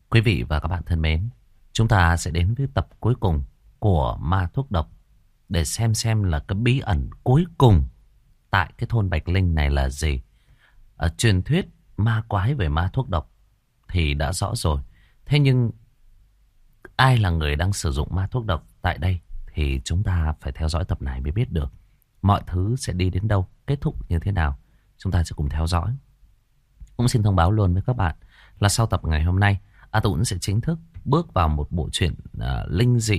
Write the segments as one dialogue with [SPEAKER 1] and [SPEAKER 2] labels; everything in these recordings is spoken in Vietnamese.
[SPEAKER 1] Quý vị và các bạn thân mến, chúng ta sẽ đến với tập cuối cùng của Ma Thuốc Độc để xem là cái bí ẩn cuối cùng tại cái thôn Bạch Linh này là gì. Truyền thuyết ma quái về ma thuốc độc thì đã rõ rồi. Thế nhưng ai là người đang sử dụng ma thuốc độc tại đây thì chúng ta phải theo dõi tập này mới biết được. Mọi thứ sẽ đi đến đâu, kết thúc như thế nào, chúng ta sẽ cùng theo dõi. Cũng xin thông báo luôn với các bạn là sau tập ngày hôm nay, A Tũng sẽ chính thức bước vào một bộ truyện linh dị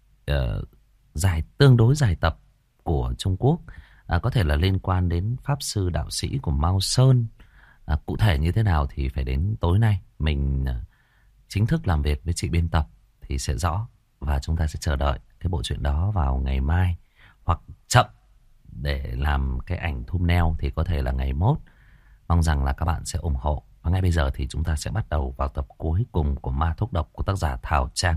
[SPEAKER 1] tương đối dài tập của Trung Quốc. Có thể là liên quan đến Pháp Sư Đạo Sĩ của Mao Sơn. Cụ thể như thế nào thì phải đến tối nay mình chính thức làm việc với chị biên tập thì sẽ rõ. Và chúng ta sẽ chờ đợi cái bộ truyện đó vào ngày mai, hoặc chậm để làm cái ảnh thumbnail thì có thể là ngày mốt. Mong rằng là các bạn sẽ ủng hộ. Và ngay bây giờ thì chúng ta sẽ bắt đầu vào tập cuối cùng của Ma Thuốc Độc của tác giả Thảo Trang.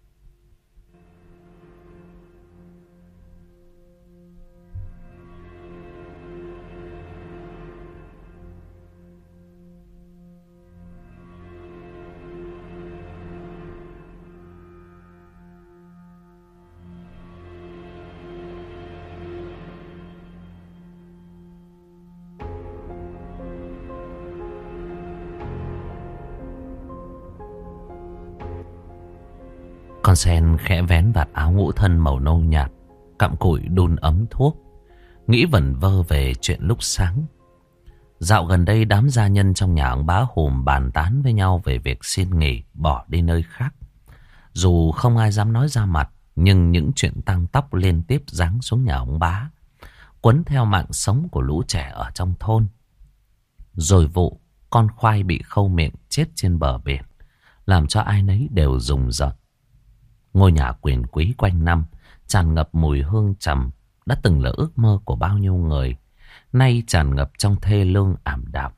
[SPEAKER 1] Con sen khẽ vén vạt áo ngũ thân màu nâu nhạt, cặm cụi đun ấm thuốc, nghĩ vẩn vơ về chuyện lúc sáng. Dạo gần đây đám gia nhân trong nhà ông Bá Hùm bàn tán với nhau về việc xin nghỉ bỏ đi nơi khác. Dù không ai dám nói ra mặt, nhưng những chuyện tăng tóc liên tiếp giáng xuống nhà ông Bá, quấn theo mạng sống của lũ trẻ ở trong thôn. Rồi vụ con khoai bị khâu miệng chết trên bờ biển, làm cho ai nấy đều rùng rợn. Ngôi nhà quyền quý quanh năm, tràn ngập mùi hương trầm, đã từng là ước mơ của bao nhiêu người, nay tràn ngập trong thê lương ảm đạm.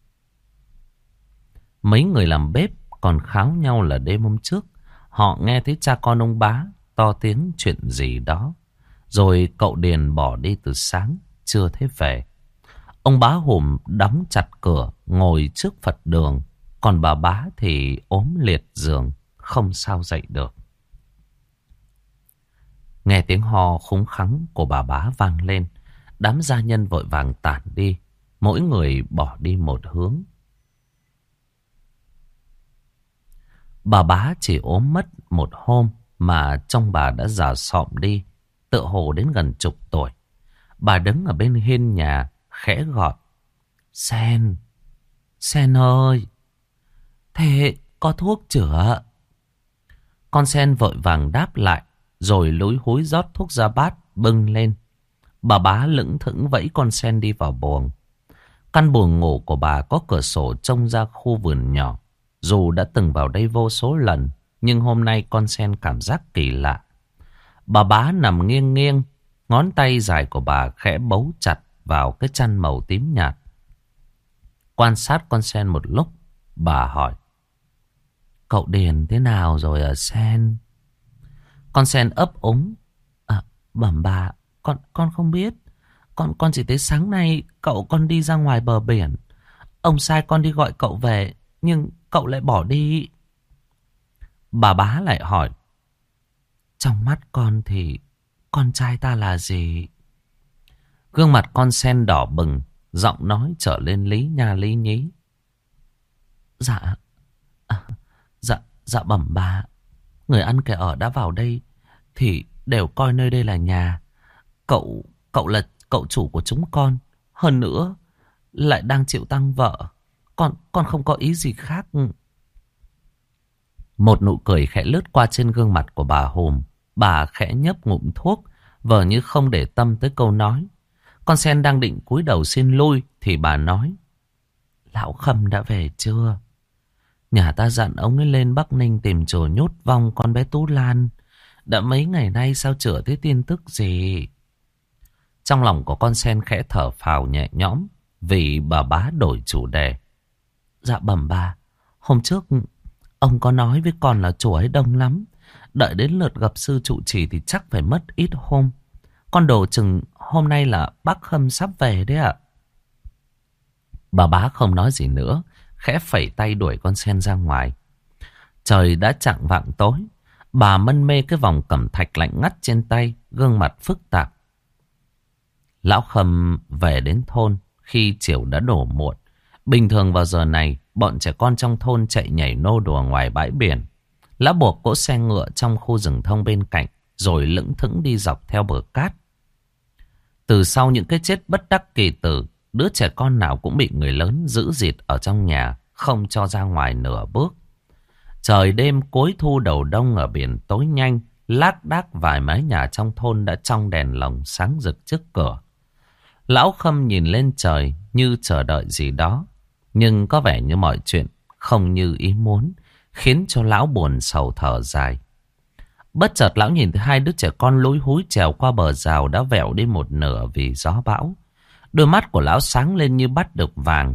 [SPEAKER 1] Mấy người làm bếp còn kháo nhau là đêm hôm trước họ nghe thấy cha con ông Bá to tiếng chuyện gì đó, rồi cậu Điền bỏ đi từ sáng chưa thấy về. Ông Bá Hùm đóng chặt cửa ngồi trước Phật đường, còn bà Bá thì ốm liệt giường không sao dậy được. Nghe tiếng ho khúng khắng của bà Bá vang lên, đám gia nhân vội vàng tản đi, mỗi người bỏ đi một hướng. Bà Bá chỉ ốm mất một hôm mà trông bà đã già xọm đi, tựa hồ đến gần chục tuổi. Bà đứng ở bên hiên nhà khẽ gọi: Sen, Sen ơi, thế có thuốc chữa? Con Sen vội vàng đáp lại, rồi lúi húi rót thuốc ra bát bưng lên. Bà Bá lững thững vẫy con Sen đi vào buồng. Căn buồng ngủ của bà có cửa sổ trông ra khu vườn nhỏ. Dù đã từng vào đây vô số lần, nhưng hôm nay con Sen cảm giác kỳ lạ. Bà Bá nằm nghiêng nghiêng, ngón tay dài của bà khẽ bấu chặt vào cái chăn màu tím nhạt. Quan sát con Sen một lúc, bà hỏi: Cậu Điền thế nào rồi à Sen? Con Sen ấp úng: Bẩm bà, con không biết. Con chỉ thấy sáng nay cậu con đi ra ngoài bờ biển. Ông sai con đi gọi cậu về, nhưng cậu lại bỏ đi. Bà Bá lại hỏi: Trong mắt con thì con trai ta là gì? Gương mặt con Sen đỏ bừng, giọng nói trở lên lý nha lý nhí. Dạ, dạ bẩm bà, người ăn kẻ ở đã vào đây thì đều coi nơi đây là nhà. Cậu là cậu chủ của chúng con, hơn nữa lại đang chịu tang vợ. Con không có ý gì khác. Một nụ cười khẽ lướt qua trên gương mặt của bà Hùm. Bà khẽ nhấp ngụm thuốc, vờ như không để tâm tới câu nói. Con Sen đang định cúi đầu xin lui thì bà nói: Lão Khâm đã về chưa? Nhà ta dặn ông ấy lên Bắc Ninh tìm chùa nhốt vong con bé Tú Lan. Đã mấy ngày nay sao chữa thấy tin tức gì? Trong lòng của con Sen khẽ thở phào nhẹ nhõm vì bà Bá đổi chủ đề. Dạ bẩm bà, hôm trước ông có nói với con là chùa ấy đông lắm. Đợi đến lượt gặp sư trụ trì thì chắc phải mất ít hôm. Con đồ chừng hôm nay là bác Khâm sắp về đấy ạ. Bà Bá không nói gì nữa, khẽ phẩy tay đuổi con Sen ra ngoài. Trời đã chạng vạng tối. Bà mân mê cái vòng cẩm thạch lạnh ngắt trên tay, gương mặt phức tạp. Lão Khâm về đến thôn khi chiều đã đổ muộn. Bình thường vào giờ này, bọn trẻ con trong thôn chạy nhảy nô đùa ngoài bãi biển. Lão buộc cỗ xe ngựa trong khu rừng thông bên cạnh, rồi lững thững đi dọc theo bờ cát. Từ sau những cái chết bất đắc kỳ tử, đứa trẻ con nào cũng bị người lớn giữ dịt ở trong nhà, không cho ra ngoài nửa bước. Trời đêm cuối thu đầu đông ở biển tối nhanh, lác đác vài mái nhà trong thôn đã trong đèn lồng sáng rực trước cửa. Lão Khâm nhìn lên trời như chờ đợi gì đó, nhưng có vẻ như mọi chuyện không như ý muốn, khiến cho lão buồn sầu thở dài. Bất chợt lão nhìn thấy hai đứa trẻ con lúi húi trèo qua bờ rào đã vẹo đi một nửa vì gió bão. Đôi mắt của lão sáng lên như bắt được vàng.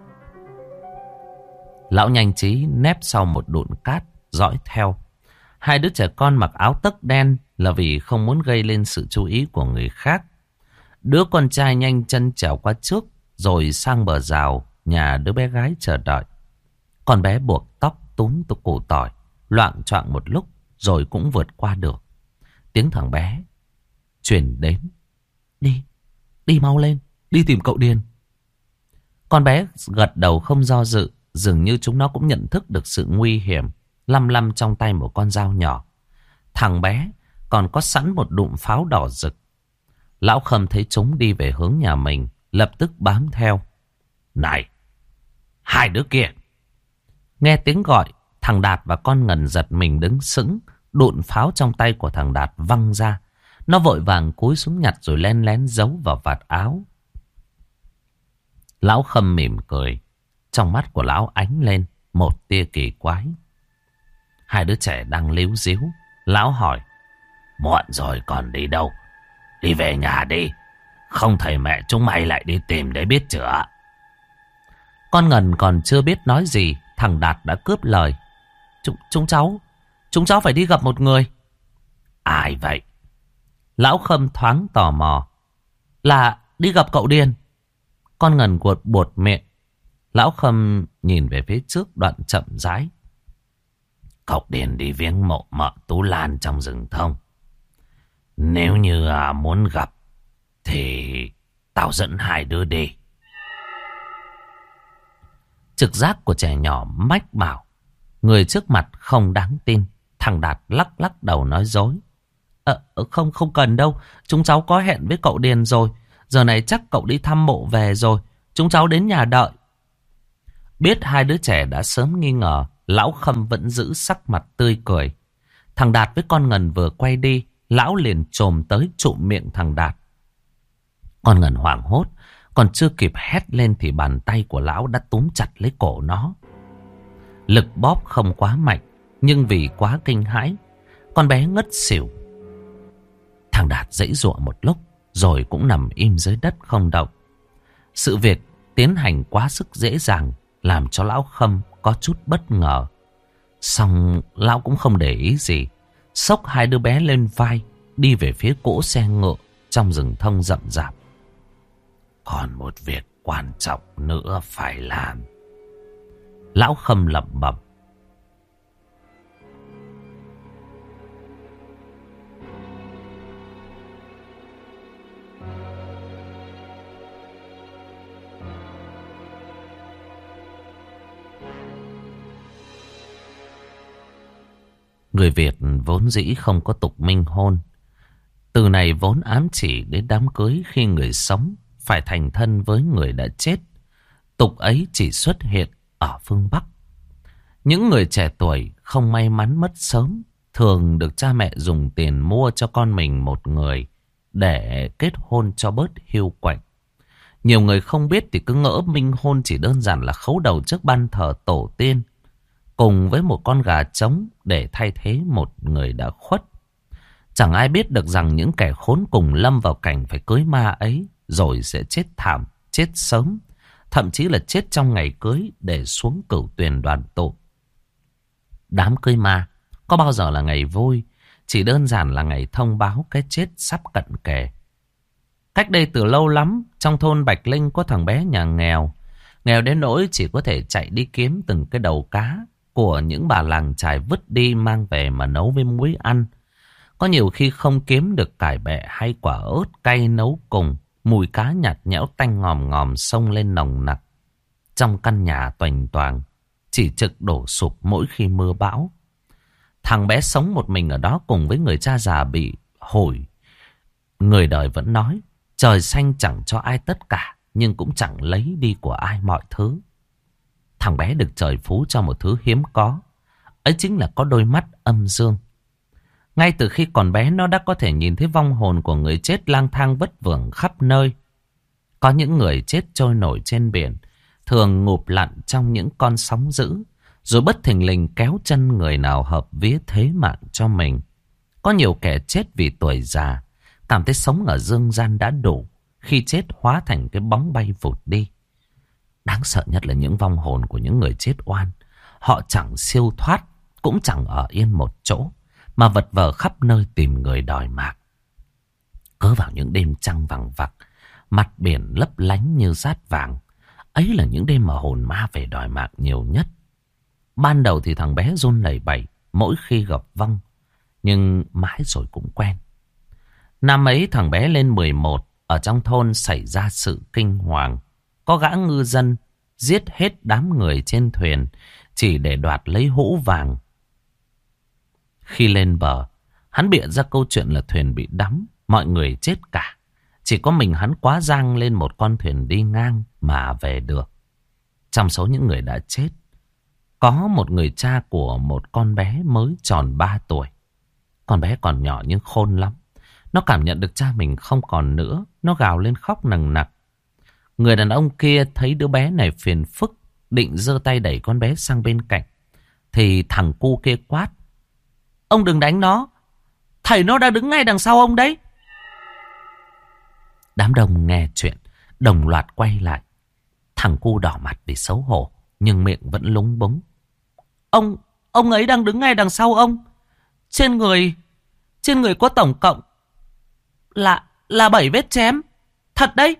[SPEAKER 1] Lão nhanh trí nép sau một đụn cát, dõi theo. Hai đứa trẻ con mặc áo tấc đen là vì không muốn gây lên sự chú ý của người khác. Đứa con trai nhanh chân trèo qua trước, rồi sang bờ rào nhà đứa bé gái chờ đợi. Con bé buộc tóc túm từ cổ tỏi, loạng choạng một lúc, rồi cũng vượt qua được. Tiếng thằng bé truyền đến: Đi mau lên, đi tìm cậu Điền. Con bé gật đầu không do dự, dường như chúng nó cũng nhận thức được sự nguy hiểm, lăm lăm trong tay một con dao nhỏ. Thằng bé còn có sẵn một đụm pháo đỏ rực. Lão Khâm thấy chúng đi về hướng nhà mình, lập tức bám theo. Này, hai đứa kia! Nghe tiếng gọi, thằng Đạt và con Ngân giật mình đứng sững. Đụn pháo trong tay của thằng Đạt văng ra. Nó vội vàng cúi xuống nhặt rồi len lén giấu vào vạt áo. Lão Khâm mỉm cười. Trong mắt của lão ánh lên một tia kỳ quái. Hai đứa trẻ đang líu díu. Lão hỏi: Muộn rồi còn đi đâu? Đi về nhà đi, không thầy mẹ chúng mày lại đi tìm để biết chữa. Con Ngân còn chưa biết nói gì, thằng Đạt đã cướp lời: Chúng cháu phải đi gặp một người. Ai vậy? Lão Khâm thoáng tò mò. Là đi gặp cậu Điền. Con Ngân buột miệng. Lão Khâm nhìn về phía trước đoạn chậm rãi. Cậu Điền đi viếng mộ mợ Tú Lan trong rừng thông. Nếu như muốn gặp thì tao dẫn hai đứa đi. Trực giác của trẻ nhỏ mách bảo người trước mặt không đáng tin. Thằng Đạt lắc đầu nói dối. Không cần đâu. Chúng cháu có hẹn với cậu Điền rồi. Giờ này chắc cậu đi thăm mộ về rồi. Chúng cháu đến nhà đợi. Biết hai đứa trẻ đã sớm nghi ngờ, lão Khâm vẫn giữ sắc mặt tươi cười. Thằng Đạt với con Ngân vừa quay đi, lão liền chồm tới trụm miệng thằng Đạt. Con Ngân hoảng hốt, còn chưa kịp hét lên thì bàn tay của lão đã túm chặt lấy cổ nó. Lực bóp không quá mạnh, nhưng vì quá kinh hãi, con bé ngất xỉu. Thằng Đạt giãy giụa một lúc, rồi cũng nằm im dưới đất không động. Sự việc tiến hành quá sức dễ dàng, làm cho lão Khâm có chút bất ngờ. Song lão cũng không để ý gì, xốc hai đứa bé lên vai, đi về phía cỗ xe ngựa trong rừng thông rậm rạp. Còn một việc quan trọng nữa phải làm. Lão Khâm lẩm bẩm. Người Việt vốn dĩ không có tục minh hôn. Từ này vốn ám chỉ đến đám cưới khi người sống phải thành thân với người đã chết. Tục ấy chỉ xuất hiện ở phương Bắc. Những người trẻ tuổi không may mắn mất sớm thường được cha mẹ dùng tiền mua cho con mình một người để kết hôn cho bớt hiu quạnh. Nhiều người không biết thì cứ ngỡ minh hôn chỉ đơn giản là khấu đầu trước ban thờ tổ tiên, cùng với một con gà trống để thay thế một người đã khuất. Chẳng ai biết được rằng những kẻ khốn cùng lâm vào cảnh phải cưới ma ấy rồi sẽ chết thảm, chết sớm, thậm chí là chết trong ngày cưới để xuống cửu tuyền đoàn tụ. Đám cưới ma có bao giờ là ngày vui, chỉ đơn giản là ngày thông báo cái chết sắp cận kề. Cách đây từ lâu lắm, trong thôn Bạch Linh có thằng bé nhà nghèo. Nghèo đến nỗi chỉ có thể chạy đi kiếm từng cái đầu cá của những bà làng chài vứt đi mang về mà nấu với muối ăn. Có nhiều khi không kiếm được cải bẹ hay quả ớt cay nấu cùng, mùi cá nhạt nhẽo tanh ngòm ngòm xông lên nồng nặc. Trong căn nhà toành toàng, chỉ trực đổ sụp mỗi khi mưa bão. Thằng bé sống một mình ở đó cùng với người cha già bị hủi. Người đời vẫn nói, trời xanh chẳng cho ai tất cả, nhưng cũng chẳng lấy đi của ai mọi thứ. Thằng bé được trời phú cho một thứ hiếm có, ấy chính là có đôi mắt âm dương. Ngay từ khi còn bé nó đã có thể nhìn thấy vong hồn của người chết lang thang vất vưởng khắp nơi. Có những người chết trôi nổi trên biển, thường ngụp lặn trong những con sóng dữ, rồi bất thình lình kéo chân người nào hợp vía thế mạng cho mình. Có nhiều kẻ chết vì tuổi già, cảm thấy sống ở dương gian đã đủ, khi chết hóa thành cái bóng bay vụt đi. Đáng sợ nhất là những vong hồn của những người chết oan. Họ chẳng siêu thoát, cũng chẳng ở yên một chỗ, mà vật vờ khắp nơi tìm người đòi mạng. Cớ vào những đêm trăng vằng vặc, mặt biển lấp lánh như dát vàng, ấy là những đêm mà hồn ma về đòi mạng nhiều nhất. Ban đầu thì thằng bé run lẩy bẩy mỗi khi gặp vong, nhưng mãi rồi cũng quen. Năm ấy thằng bé lên 11, ở trong thôn xảy ra sự kinh hoàng. Có gã ngư dân giết hết đám người trên thuyền chỉ để đoạt lấy hũ vàng. Khi lên bờ, hắn bịa ra câu chuyện là thuyền bị đắm, mọi người chết cả. Chỉ có mình hắn quá giang lên một con thuyền đi ngang mà về được. Trong số những người đã chết, có một người cha của một con bé mới tròn 3 tuổi. Con bé còn nhỏ nhưng khôn lắm. Nó cảm nhận được cha mình không còn nữa, nó gào lên khóc nằng nặc. Người đàn ông kia thấy đứa bé này phiền phức, định giơ tay đẩy con bé sang bên cạnh, thì thằng cu kia quát: "Ông đừng đánh nó, thầy nó đang đứng ngay đằng sau ông đấy." Đám đông nghe chuyện đồng loạt quay lại. Thằng cu đỏ mặt vì xấu hổ, nhưng miệng vẫn lúng búng: Ông ấy đang đứng ngay đằng sau ông. Trên người có tổng cộng là 7 vết chém. Thật đấy.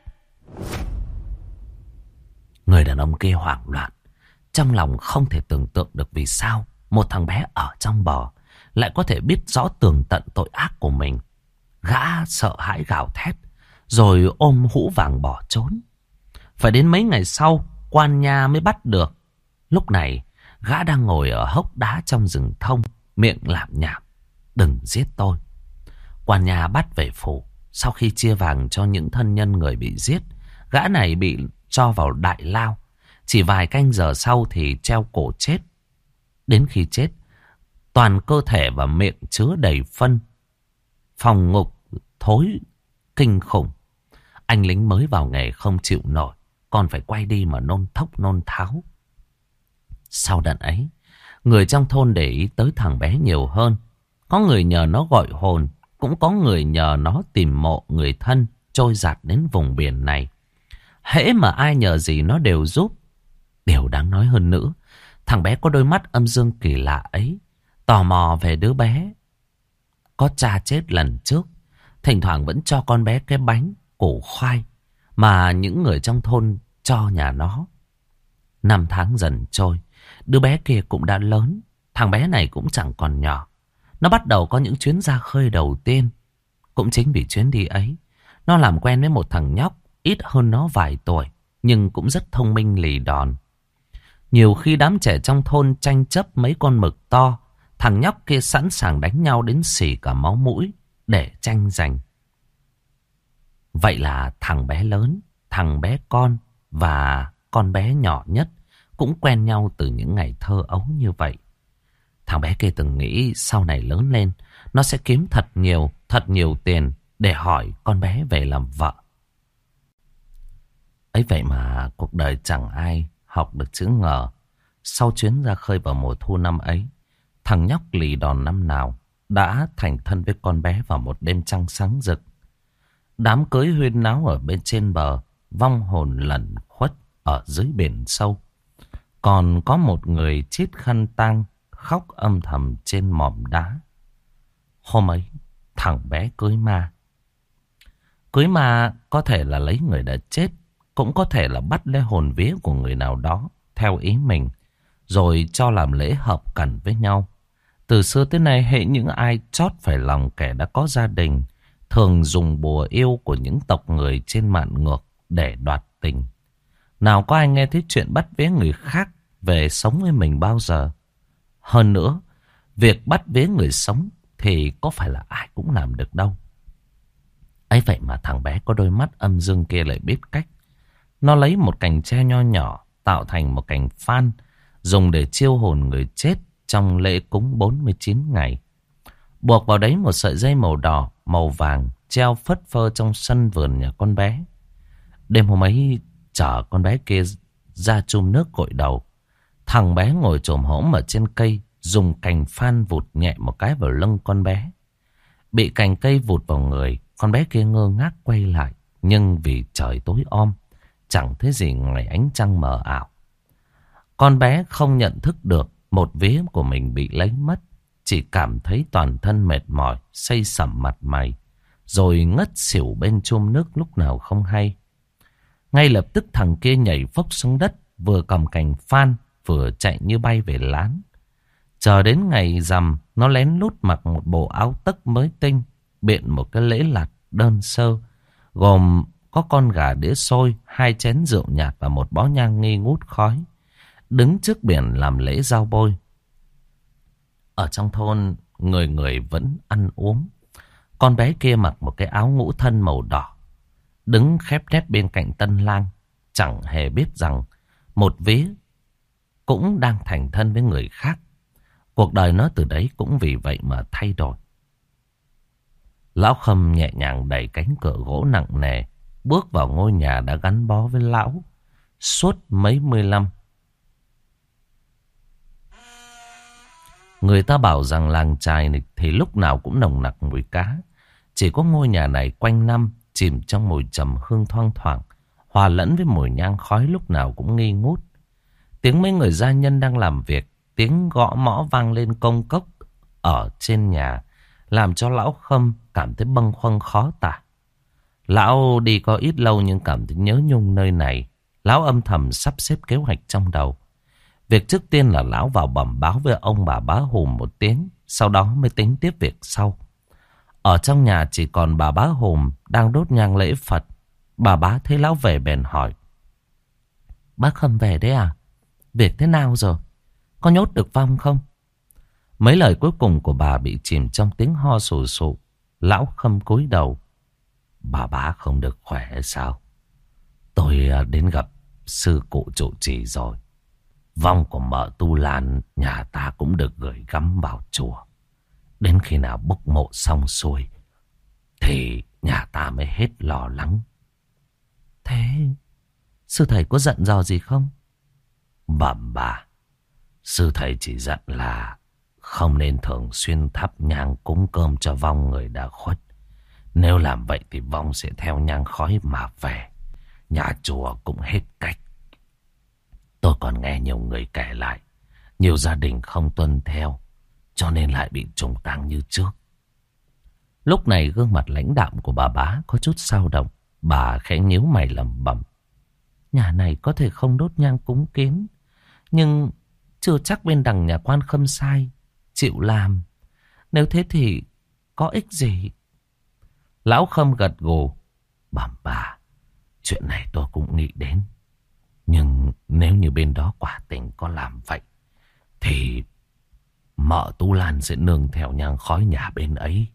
[SPEAKER 1] Người đàn ông kia hoảng loạn, trong lòng không thể tưởng tượng được vì sao một thằng bé ở trong bờ lại có thể biết rõ tường tận tội ác của mình. Gã sợ hãi gào thét, rồi ôm hũ vàng bỏ trốn. Phải đến mấy ngày sau, quan nha mới bắt được. Lúc này, gã đang ngồi ở hốc đá trong rừng thông, miệng lảm nhảm: "Đừng giết tôi." Quan nha bắt về phủ. Sau khi chia vàng cho những thân nhân người bị giết, gã này bị cho vào đại lao. Chỉ vài canh giờ sau thì treo cổ chết. Đến khi chết, toàn cơ thể và miệng chứa đầy phân. Phòng ngục thối kinh khủng. Anh lính mới vào nghề không chịu nổi, còn phải quay đi mà nôn thốc nôn tháo. Sau đợt ấy, người trong thôn để ý tới thằng bé nhiều hơn. Có người nhờ nó gọi hồn, cũng có người nhờ nó tìm mộ người thân trôi dạt đến vùng biển này. Hễ mà ai nhờ gì nó đều giúp. Điều đáng nói hơn nữa, thằng bé có đôi mắt âm dương kỳ lạ ấy tò mò về đứa bé có cha chết lần trước, thỉnh thoảng vẫn cho con bé cái bánh củ khoai mà những người trong thôn cho nhà nó. Năm tháng dần trôi, đứa bé kia cũng đã lớn. Thằng bé này cũng chẳng còn nhỏ. Nó bắt đầu có những chuyến ra khơi đầu tiên. Cũng chính vì chuyến đi ấy, nó làm quen với một thằng nhóc ít hơn nó vài tuổi, nhưng cũng rất thông minh lì đòn. Nhiều khi đám trẻ trong thôn tranh chấp mấy con mực to, thằng nhóc kia sẵn sàng đánh nhau đến xỉ cả máu mũi để tranh giành. Vậy là thằng bé lớn, thằng bé con và con bé nhỏ nhất cũng quen nhau từ những ngày thơ ấu như vậy. Thằng bé kia từng nghĩ sau này lớn lên, nó sẽ kiếm thật nhiều tiền để hỏi con bé về làm vợ. Ấy vậy mà cuộc đời chẳng ai học được chữ ngờ. Sau chuyến ra khơi vào mùa thu năm ấy, thằng nhóc lì đòn năm nào đã thành thân với con bé vào một đêm trăng sáng rực. Đám cưới huyên náo ở bên trên bờ, vong hồn lẩn khuất ở dưới biển sâu. Còn có một người chít khăn tang khóc âm thầm trên mỏm đá. Hôm ấy, thằng bé cưới ma. Cưới ma có thể là lấy người đã chết, cũng có thể là bắt lấy hồn vía của người nào đó theo ý mình, rồi cho làm lễ hợp cẩn với nhau. Từ xưa tới nay, hệ những ai chót phải lòng kẻ đã có gia đình thường dùng bùa yêu của những tộc người trên mạn ngược để đoạt tình. Nào có ai nghe thấy chuyện bắt vế người khác về sống với mình bao giờ. Hơn nữa, việc bắt vế người sống thì có phải là ai cũng làm được đâu. Ấy vậy mà thằng bé có đôi mắt âm dương kia lại biết cách. Nó lấy một cành tre nho nhỏ tạo thành một cành phan, dùng để chiêu hồn người chết trong lễ cúng 49 ngày. Buộc vào đấy một sợi dây màu đỏ, màu vàng, treo phất phơ trong sân vườn nhà con bé. Đêm hôm ấy chở con bé kia ra chum nước gội đầu. Thằng bé ngồi chồm hổm ở trên cây, dùng cành phan vụt nhẹ một cái vào lưng con bé. Bị cành cây vụt vào người, con bé kia ngơ ngác quay lại. Nhưng vì trời tối om, chẳng thấy gì ngoài ánh trăng mờ ảo. Con bé không nhận thức được một vía của mình bị lấy mất. Chỉ cảm thấy toàn thân mệt mỏi, xây sẩm mặt mày, rồi ngất xỉu bên chum nước lúc nào không hay. Ngay lập tức thằng kia nhảy phốc xuống đất, vừa cầm cành phan, vừa chạy như bay về lán. Chờ đến ngày rằm, nó lén lút mặc một bộ áo tấc mới tinh, biện một cái lễ lạt đơn sơ, gồm có con gà đĩa xôi, 2 chén rượu nhạt và một bó nhang nghi ngút khói, đứng trước biển làm lễ giao bôi. Ở trong thôn, người người vẫn ăn uống. Con bé kia mặc một cái áo ngũ thân màu đỏ, đứng khép nép bên cạnh tân lang, chẳng hề biết rằng một vía cũng đang thành thân với người khác. Cuộc đời nó từ đấy cũng vì vậy mà thay đổi. Lão Khâm nhẹ nhàng đẩy cánh cửa gỗ nặng nề, bước vào ngôi nhà đã gắn bó với lão suốt mấy mươi năm. Người ta bảo rằng làng chài này thì lúc nào cũng nồng nặc mùi cá. Chỉ có ngôi nhà này quanh năm chìm trong mùi trầm hương thoang thoảng, hòa lẫn với mùi nhang khói lúc nào cũng nghi ngút. Tiếng mấy người gia nhân đang làm việc, tiếng gõ mõ vang lên công cốc ở trên nhà, làm cho lão Khâm cảm thấy bâng khuâng khó tả. Lão đi có ít lâu nhưng cảm thấy nhớ nhung nơi này. Lão âm thầm sắp xếp kế hoạch trong đầu. Việc trước tiên là lão vào bẩm báo với ông bà Bá Hùm một tiếng, sau đó mới tính tiếp việc sau. Ở trong nhà chỉ còn bà Bá Hùm đang đốt nhang lễ Phật. Bà Bá thấy lão về bèn hỏi: "Bác Khâm về đấy à? Việc thế nào rồi? Có nhốt được vong không?" Mấy lời cuối cùng của bà bị chìm trong tiếng ho sù sụ. Lão Khâm cúi đầu: "Bà Bá không được khỏe hay sao? Tôi đến gặp sư cụ trụ trì rồi. Vong của mợ Tu Lan nhà ta cũng được gửi gắm vào chùa. Đến khi nào bốc mộ xong xuôi thì nhà ta mới hết lo lắng." "Thế sư thầy có giận dò gì không?" "Bẩm bà, sư thầy chỉ dặn là không nên thường xuyên thắp nhang cúng cơm cho vong người đã khuất. Nếu làm vậy thì vong sẽ theo nhang khói mà về. Nhà chùa cũng hết cách. Tôi còn nghe nhiều người kể lại, nhiều gia đình không tuân theo, cho nên lại bị trùng tang như trước." Lúc này gương mặt lãnh đạm của bà Bá có chút xao động. Bà khẽ nhíu mày lẩm bẩm: "Nhà này có thể không đốt nhang cúng kiến, nhưng chưa chắc bên đằng nhà quan Khâm Sai chịu làm. Nếu thế thì có ích gì?" Lão Khâm gật gù: "Bẩm bà, chuyện này tôi cũng nghĩ đến. Nhưng nếu như bên đó quả tình có làm vậy thì mợ Tu Lan sẽ nương theo nhang khói nhà bên ấy.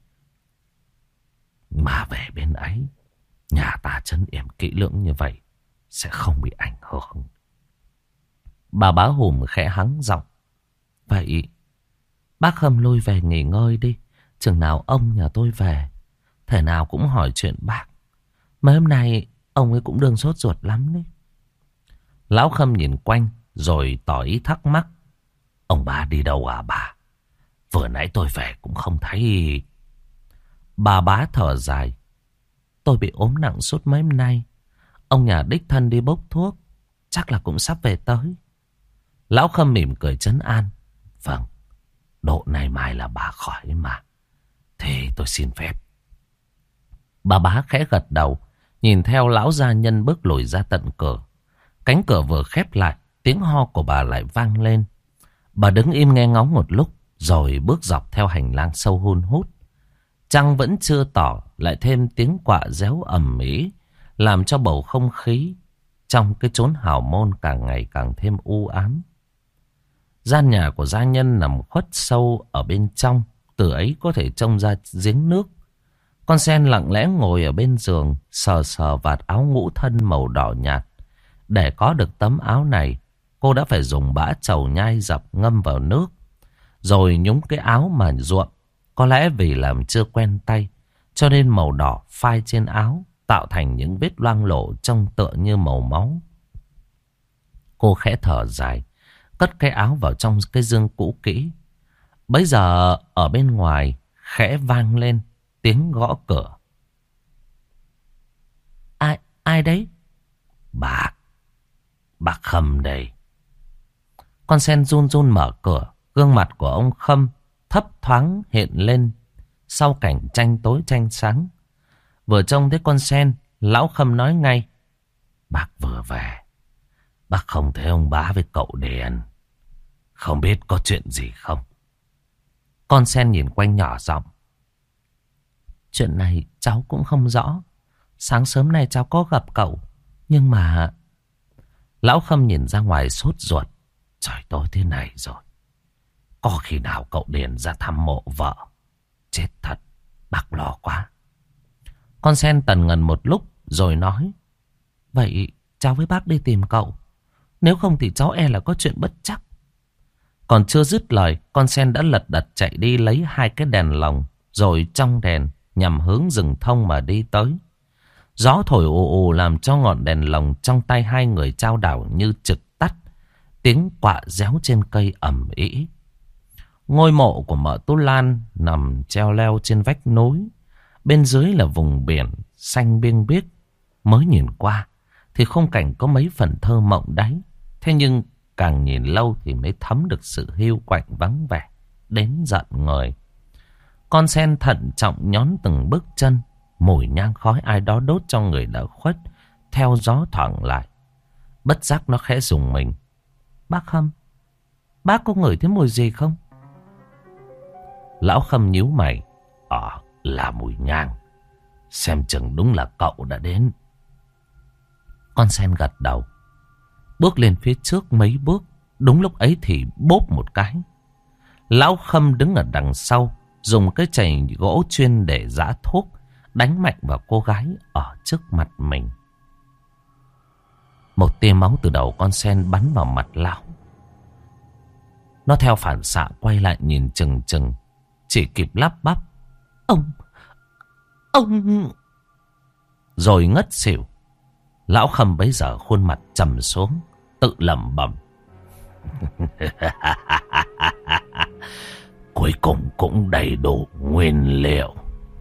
[SPEAKER 1] Mà về bên ấy, nhà ta trấn yểm kỹ lưỡng như vậy sẽ không bị ảnh hưởng." Bà Bá Hùm khẽ hắng giọng: "Vậy bác Khâm lui về nghỉ ngơi đi. Chừng nào ông nhà tôi về, thể nào cũng hỏi chuyện bác. Mấy hôm nay ông ấy cũng đương sốt ruột lắm đấy." Lão Khâm nhìn quanh rồi tỏ ý thắc mắc: "Ông bà đi đâu à bà? Vừa nãy tôi về cũng không thấy." Bà Bá thở dài: "Tôi bị ốm nặng suốt mấy hôm nay. Ông nhà đích thân đi bốc thuốc, chắc là cũng sắp về tới." Lão Khâm mỉm cười trấn an: "Vâng, độ này mai là bà khỏi mà. Thế tôi xin phép." Bà Bá khẽ gật đầu, nhìn theo lão gia nhân bước lùi ra tận cửa. Cánh cửa vừa khép lại, tiếng ho của bà lại vang lên. Bà đứng im nghe ngóng một lúc, rồi bước dọc theo hành lang sâu hun hút. Trăng vẫn chưa tỏ, lại thêm tiếng quạ réo ầm ĩ, làm cho bầu không khí trong cái chốn hào môn càng ngày càng thêm u ám. Gian nhà của gia nhân nằm khuất sâu ở bên trong, từ ấy có thể trông ra giếng nước. Con sen lặng lẽ ngồi ở bên giường, sờ sờ vạt áo ngũ thân màu đỏ nhạt. Để có được tấm áo này, cô đã phải dùng bã trầu nhai dập ngâm vào nước, rồi nhúng cái áo mà nhuộm. Có lẽ vì làm chưa quen tay, cho nên màu đỏ phai trên áo tạo thành những vết loang lổ trông tựa như màu máu. Cô khẽ thở dài, cất cái áo vào trong cái dương cũ kỹ. Bấy giờ ở bên ngoài khẽ vang lên tiếng gõ cửa. Ai đấy? Bác Khâm đây. Con sen run run mở cửa. Gương mặt của ông Khâm thấp thoáng hiện lên sau cảnh tranh tối tranh sáng. Vừa trông thấy con sen, lão Khâm nói ngay: bác vừa về, bác không thấy ông bá với cậu Điền, không biết có chuyện gì không? Con sen nhìn quanh nhỏ giọng: chuyện này cháu cũng không rõ. Sáng sớm nay cháu có gặp cậu, nhưng mà... Lão Khâm nhìn ra ngoài sốt ruột: trời tối thế này rồi, có khi nào cậu Điền ra thăm mộ vợ? Chết thật, bác lo quá. Con sen tần ngần một lúc rồi nói: vậy cháu với bác đi tìm cậu, nếu không thì cháu e là có chuyện bất trắc. Còn chưa dứt lời, con sen đã lật đật chạy đi lấy 2 cái đèn lồng, rồi trong đèn nhằm hướng rừng thông mà đi tới. Gió thổi ù ù làm cho ngọn đèn lồng trong tay hai người chao đảo như trực tắt. Tiếng quạ réo trên cây ầm ĩ. Ngôi mộ của mợ Tú Lan nằm treo leo trên vách núi. Bên dưới là vùng biển xanh biêng biếc. Mới nhìn qua thì khung cảnh có mấy phần thơ mộng đấy. Thế nhưng càng nhìn lâu thì mới thấm được sự hiu quạnh vắng vẻ đến giận người. Con sen thận trọng nhón từng bước chân. Mùi nhang khói ai đó đốt cho người đã khuất theo gió thoảng lại. Bất giác nó khẽ rùng mình. Bác Khâm, bác có ngửi thấy mùi gì không? Lão Khâm nhíu mày. Là mùi nhang. Xem chừng đúng là cậu đã đến. Con sen gật đầu, bước lên phía trước mấy bước. Đúng lúc ấy thì bốp một cái, Lão Khâm đứng ở đằng sau, dùng cái chày gỗ chuyên để giã thuốc đánh mạnh vào cô gái ở trước mặt mình. Một tia máu từ đầu con sen bắn vào mặt lão. Nó theo phản xạ quay lại nhìn chừng chừng, chỉ kịp lắp bắp: Ông... Rồi ngất xỉu. Lão Khâm bấy giờ khuôn mặt trầm xuống, tự lẩm bẩm: cuối cùng cũng đầy đủ nguyên liệu.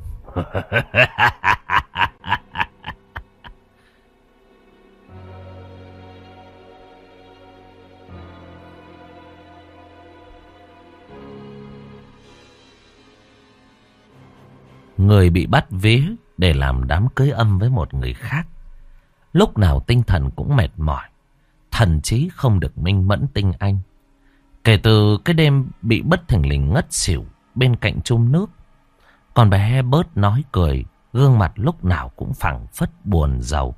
[SPEAKER 1] Người bị bắt vía để làm đám cưới âm với một người khác, lúc nào tinh thần cũng mệt mỏi, thần trí không được minh mẫn tinh anh. Kể từ cái đêm bị bất thình lình ngất xỉu bên cạnh chum nước, con bé bớt nói cười, gương mặt lúc nào cũng phảng phất buồn rầu.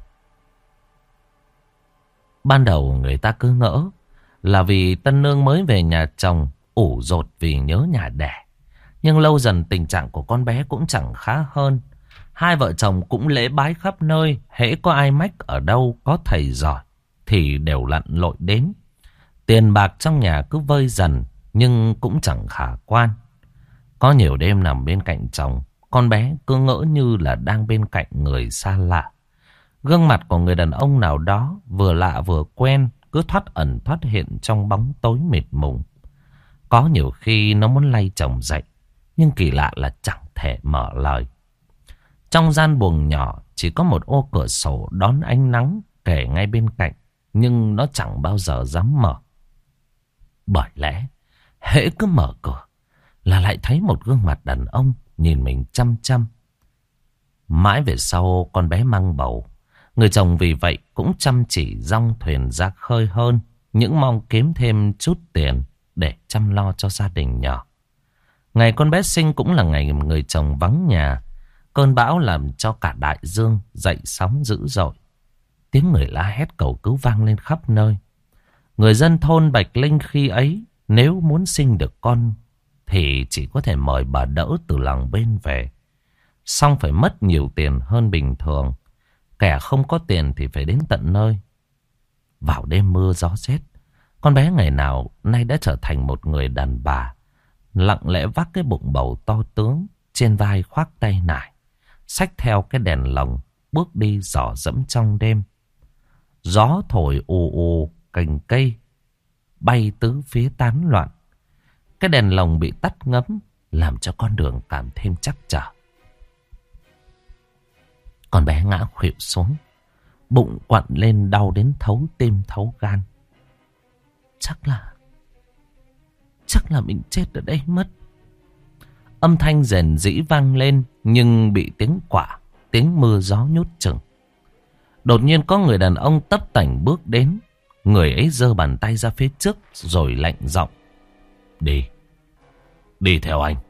[SPEAKER 1] Ban đầu người ta cứ ngỡ là vì tân nương mới về nhà chồng, ủ dột vì nhớ nhà đẻ. Nhưng lâu dần tình trạng của con bé cũng chẳng khá hơn. Hai vợ chồng cũng lễ bái khắp nơi, hễ có ai mách ở đâu có thầy giỏi thì đều lặn lội đến. Tiền bạc trong nhà cứ vơi dần nhưng cũng chẳng khả quan. Có nhiều đêm nằm bên cạnh chồng, con bé cứ ngỡ như là đang bên cạnh người xa lạ. Gương mặt của người đàn ông nào đó vừa lạ vừa quen, cứ thoát ẩn thoát hiện trong bóng tối mịt mùng. Có nhiều khi nó muốn lay chồng dậy, nhưng kỳ lạ là chẳng thể mở lời. Trong gian buồng nhỏ chỉ có một ô cửa sổ đón ánh nắng kề ngay bên cạnh, nhưng nó chẳng bao giờ dám mở. Bởi lẽ hễ cứ mở cửa là lại thấy một gương mặt đàn ông nhìn mình chăm chăm. Mãi về sau con bé mang bầu, người chồng vì vậy cũng chăm chỉ dong thuyền ra khơi hơn, những mong kiếm thêm chút tiền để chăm lo cho gia đình nhỏ. Ngày con bé sinh cũng là ngày người chồng vắng nhà. Cơn bão làm cho cả đại dương dậy sóng dữ dội. Tiếng người la hét cầu cứu vang lên khắp nơi. Người dân thôn Bạch Linh khi ấy nếu muốn sinh được con thì chỉ có thể mời bà Đỡ từ làng bên về. Xong phải mất nhiều tiền hơn bình thường. Kẻ không có tiền thì phải đến tận nơi. Vào đêm mưa gió rét, con bé ngày nào nay đã trở thành một người đàn bà, lặng lẽ vác cái bụng bầu to tướng, trên vai khoác tay nải, xách theo cái đèn lồng, bước đi dò dẫm trong đêm. Gió thổi ù ù, cành cây bay tứ phía tán loạn. Cái đèn lồng bị tắt ngấm, làm cho con đường càng thêm trắc trở. Con bé ngã khuỵu xuống, bụng quặn lên đau đến thấu tim thấu gan. Chắc là mình chết ở đây mất. Âm thanh rền rĩ vang lên, nhưng bị tiếng mưa gió nhốt chừng. Đột nhiên có người đàn ông tấp tành bước đến. Người ấy giơ bàn tay ra phía trước rồi lạnh giọng: Đi theo anh.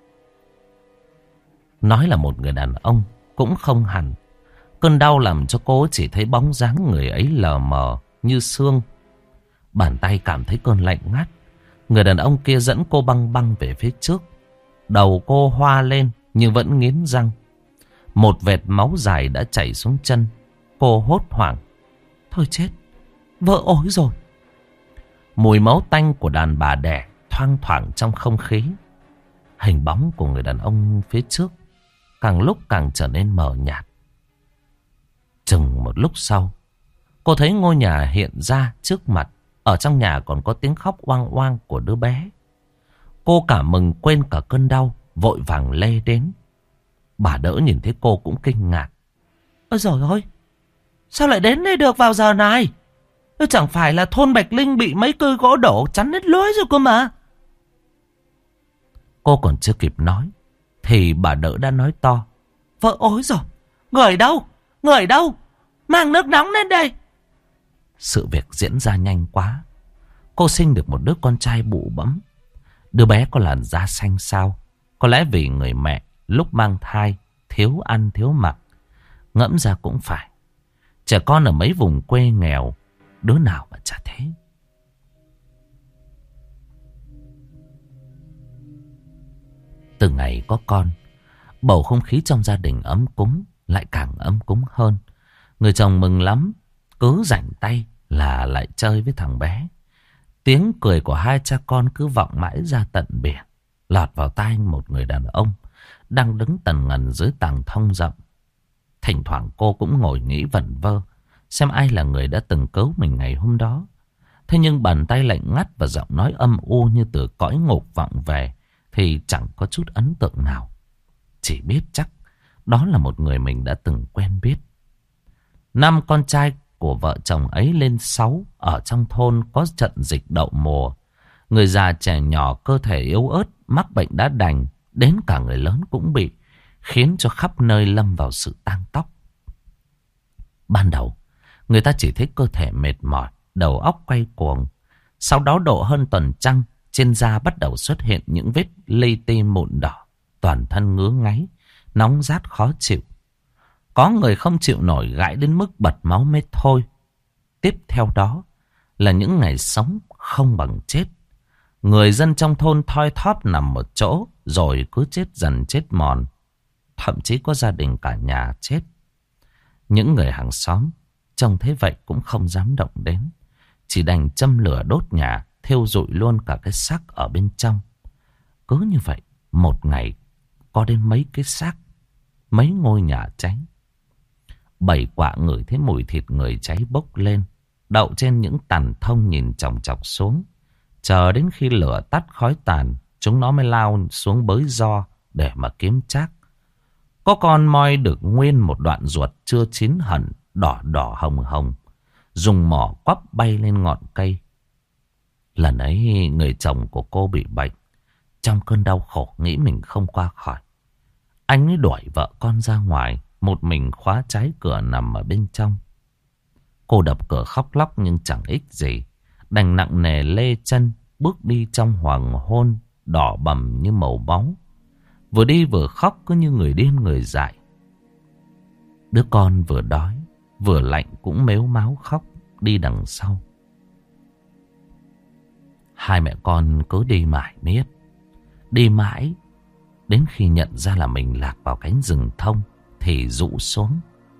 [SPEAKER 1] Nói là một người đàn ông cũng không hẳn. Cơn đau làm cho cô chỉ thấy bóng dáng người ấy lờ mờ như sương. Bàn tay cảm thấy cơn lạnh ngắt. Người đàn ông kia dẫn cô băng băng về phía trước. Đầu cô hoa lên nhưng vẫn nghiến răng. Một vệt máu dài đã chảy xuống chân. Cô hốt hoảng: Thôi chết, vợ ối rồi. Mùi máu tanh của đàn bà đẻ thoang thoảng trong không khí. Hình bóng của người đàn ông phía trước càng lúc càng trở nên mờ nhạt. Chừng một lúc sau, cô thấy ngôi nhà hiện ra trước mặt. Ở trong nhà còn có tiếng khóc oang oang của đứa bé. Cô cả mừng quên cả cơn đau, vội vàng lê đến. Bà Đỡ nhìn thấy cô cũng kinh ngạc: Ôi giời ơi, sao lại đến đây được vào giờ này? Chẳng phải là thôn Bạch Linh bị mấy cây gỗ đổ chắn hết lối rồi cơ mà. Cô còn chưa kịp nói thì bà Đỡ đã nói to: Vợ ối rồi, người đâu? Người đâu? Mang nước nóng lên đây. Sự việc diễn ra nhanh quá. Cô sinh được một đứa con trai bụ bẫm. Đứa bé có làn da xanh xao. Có lẽ vì người mẹ lúc mang thai thiếu ăn thiếu mặc. Ngẫm ra cũng phải, trẻ con ở mấy vùng quê nghèo đứa nào mà chả thế. Từ ngày có con, bầu không khí trong gia đình ấm cúng lại càng ấm cúng hơn. Người chồng mừng lắm, cứ rảnh tay là lại chơi với thằng bé. Tiếng cười của hai cha con cứ vọng mãi ra tận biển. Lọt vào tai một người đàn ông đang đứng tần ngần dưới tàng thông rộng. Thỉnh thoảng cô cũng ngồi nghĩ vẩn vơ xem ai là người đã từng cứu mình ngày hôm đó. Thế nhưng bàn tay lạnh ngắt và giọng nói âm u như từ cõi ngục vọng về thì chẳng có chút ấn tượng nào. Chỉ biết chắc đó là một người mình đã từng quen biết. 5 con trai của vợ chồng ấy lên 6 ở trong thôn có trận dịch đậu mùa. Người già trẻ nhỏ cơ thể yếu ớt mắc bệnh đã đành, đến cả người lớn cũng bị, khiến cho khắp nơi lâm vào sự tang tóc. Ban đầu người ta chỉ thấy cơ thể mệt mỏi, đầu óc quay cuồng. Sau đó độ hơn tuần trăng, trên da bắt đầu xuất hiện những vết li ti mụn đỏ, toàn thân ngứa ngáy, nóng rát khó chịu. Có người không chịu nổi gãi đến mức bật máu mết thôi. Tiếp theo đó là những ngày sống không bằng chết. Người dân trong thôn thoi thóp nằm một chỗ rồi cứ chết dần chết mòn. Thậm chí có gia đình cả nhà chết. Những người hàng xóm trông thế vậy cũng không dám động đến, chỉ đành châm lửa đốt nhà, thiêu rụi luôn cả cái xác ở bên trong. Cứ như vậy một ngày có đến mấy cái xác, mấy ngôi nhà cháy. 7 quạ ngửi thấy mùi thịt người cháy bốc lên, đậu trên những tàn thông nhìn chòng chọc xuống. Chờ đến khi lửa tắt khói tàn, chúng nó mới lao xuống bới ro để mà kiếm trác. Có con moi được nguyên một đoạn ruột chưa chín hẳn, đỏ đỏ hồng hồng, dùng mỏ quắp bay lên ngọn cây. Lần ấy người chồng của cô bị bệnh. Trong cơn đau khổ nghĩ mình không qua khỏi, anh ấy đuổi vợ con ra ngoài, một mình khóa trái cửa nằm ở bên trong. Cô đập cửa khóc lóc nhưng chẳng ích gì, đành nặng nề lê chân bước đi trong hoàng hôn đỏ bầm như màu máu. Vừa đi vừa khóc cứ như người điên người dại. Đứa con vừa đói vừa lạnh cũng mếu máo khóc đi đằng sau. Hai mẹ con cứ đi mãi miết. Đi mãi đến khi nhận ra là mình lạc vào cánh rừng thông thì rũ xuống.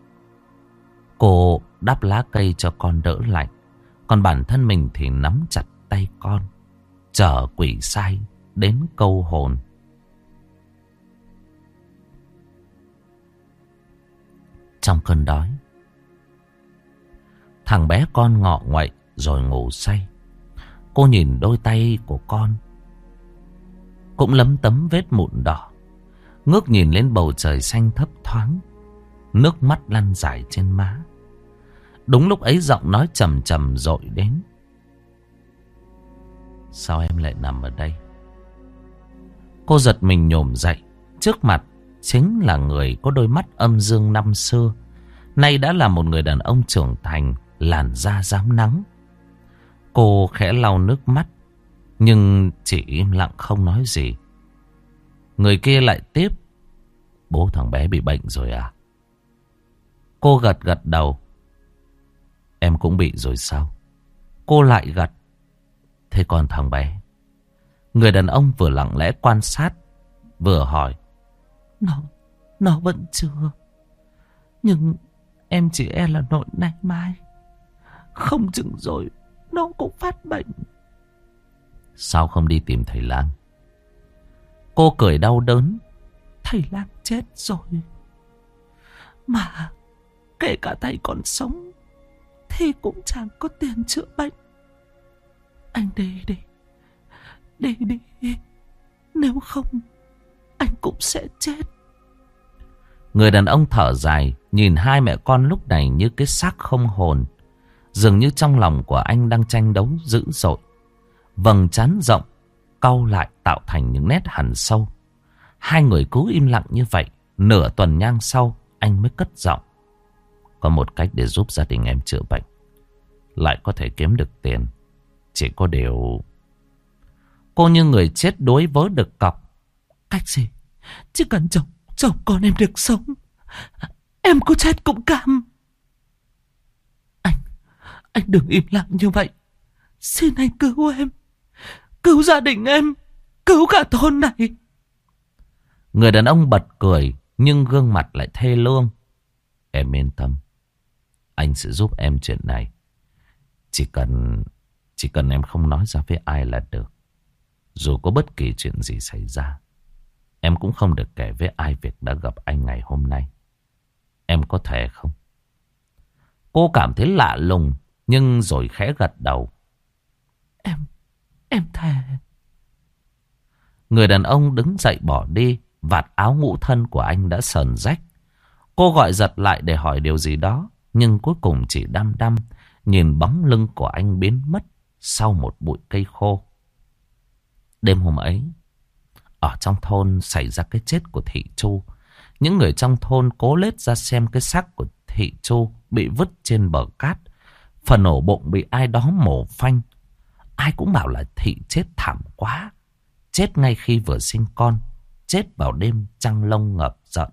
[SPEAKER 1] Cô đắp lá cây cho con đỡ lạnh, còn bản thân mình thì nắm chặt tay con, chờ quỷ sai đến câu hồn. Trong cơn đói, thằng bé con ngọ nguậy rồi ngủ say. Cô nhìn đôi tay của con cũng lấm tấm vết mụn đỏ, ngước nhìn lên bầu trời xanh thấp thoáng, nước mắt lăn dài trên má. Đúng lúc ấy giọng nói trầm trầm dội đến. Sao em lại nằm ở đây? Cô giật mình nhổm dậy. Trước mặt chính là người có đôi mắt âm dương năm xưa, nay đã là một người đàn ông trưởng thành, làn da rám nắng. Cô khẽ lau nước mắt, nhưng chỉ im lặng không nói gì. Người kia lại tiếp. Bố thằng bé bị bệnh rồi à? Cô gật gật đầu. Em cũng bị rồi sao? Cô lại gật. Thế còn thằng bé? Người đàn ông vừa lặng lẽ quan sát vừa hỏi. Nó vẫn chưa. Nhưng em chỉ e là nội nay mai không chừng rồi nó cũng phát bệnh. Sao không đi tìm thầy lang? Cô cười đau đớn. Thầy lang chết rồi. Mà kể cả thầy còn sống thì cũng chẳng có tiền chữa bệnh. Anh đi đi. Đi đi. Nếu không anh cũng sẽ chết. Người đàn ông thở dài, nhìn hai mẹ con lúc này như cái xác không hồn. Dường như trong lòng của anh đang tranh đấu dữ dội. Vầng trán rộng cau lại tạo thành những nét hằn sâu. Hai người cứ im lặng như vậy. Nửa tuần nhang sau anh mới cất giọng. Có một cách để giúp gia đình em chữa bệnh, lại có thể kiếm được tiền. Chỉ có điều... Cô như người chết đuối vớ được cọc. Cách gì? Chỉ cần chồng con em được sống, em có chết cũng cam. Anh đừng im lặng như vậy. Xin anh cứu em, cứu gia đình em, cứu cả thôn này. Người đàn ông bật cười, nhưng gương mặt lại thê lương. Em yên tâm, anh sẽ giúp em chuyện này. Chỉ cần em không nói ra với ai là được. Dù có bất kỳ chuyện gì xảy ra, em cũng không được kể với ai việc đã gặp anh ngày hôm nay. Em có thể không? Cô cảm thấy lạ lùng, nhưng rồi khẽ gật đầu. Em thề. Người đàn ông đứng dậy bỏ đi. Vạt áo ngũ thân của anh đã sờn rách. Cô gọi giật lại để hỏi điều gì đó, nhưng cuối cùng chỉ đăm đăm nhìn bóng lưng của anh biến mất sau một bụi cây khô. Đêm hôm ấy, ở trong thôn xảy ra cái chết của thị Chu. Những người trong thôn cố lết ra xem cái xác của thị Chu bị vứt trên bờ cát. Phần ổ bụng bị ai đó mổ phanh. Ai cũng bảo là thị chết thảm quá. Chết ngay khi vừa sinh con. Chết vào đêm trăng lông ngập giận.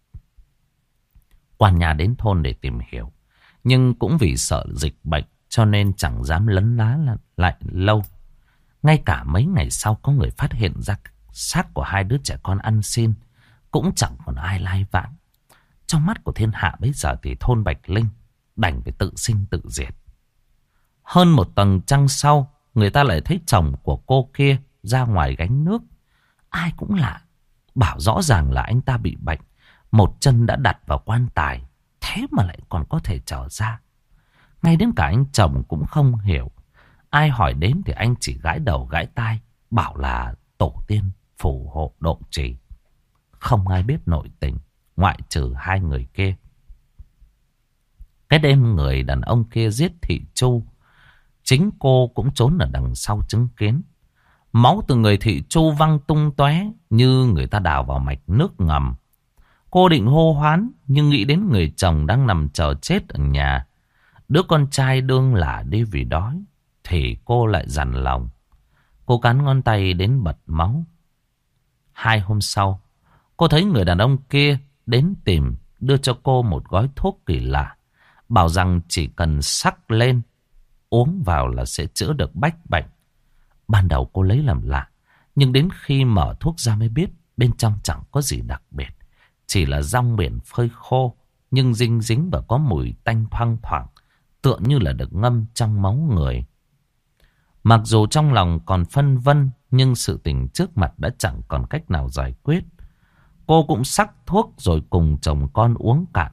[SPEAKER 1] Quan nhà đến thôn để tìm hiểu, nhưng cũng vì sợ dịch bệnh cho nên chẳng dám lấn lá lại lâu. Ngay cả mấy ngày sau có người phát hiện ra xác của hai đứa trẻ con ăn xin, cũng chẳng còn ai lai vãng. Trong mắt của thiên hạ bây giờ thì thôn Bạch Linh đành phải tự sinh tự diệt. Hơn một tuần trăng sau, người ta lại thấy chồng của cô kia ra ngoài gánh nước. Ai cũng lạ, bảo rõ ràng là anh ta bị bệnh, một chân đã đặt vào quan tài, thế mà lại còn có thể trở ra. Ngay đến cả anh chồng cũng không hiểu. Ai hỏi đến thì anh chỉ gãi đầu gãi tai, bảo là tổ tiên phù hộ độ trì. Không ai biết nội tình, ngoại trừ hai người kia. Cái đêm người đàn ông kia giết thị Chu, chính cô cũng trốn ở đằng sau chứng kiến. Máu từ người thị Chu văng tung tóe như người ta đào vào mạch nước ngầm. Cô định hô hoán, nhưng nghĩ đến người chồng đang nằm chờ chết ở nhà, đứa con trai đương là đi vì đói, thì cô lại dằn lòng. Cô cắn ngón tay đến bật máu. 2 hôm sau, cô thấy người đàn ông kia đến tìm, đưa cho cô một gói thuốc kỳ lạ. Bảo rằng chỉ cần sắc lên, uống vào là sẽ chữa được bách bệnh. Ban đầu cô lấy làm lạ, nhưng đến khi mở thuốc ra mới biết bên trong chẳng có gì đặc biệt. Chỉ là rong biển phơi khô, nhưng dinh dính và có mùi tanh thoang thoảng, tựa như là được ngâm trong máu người. Mặc dù trong lòng còn phân vân, nhưng sự tình trước mặt đã chẳng còn cách nào giải quyết. Cô cũng sắc thuốc rồi cùng chồng con uống cạn.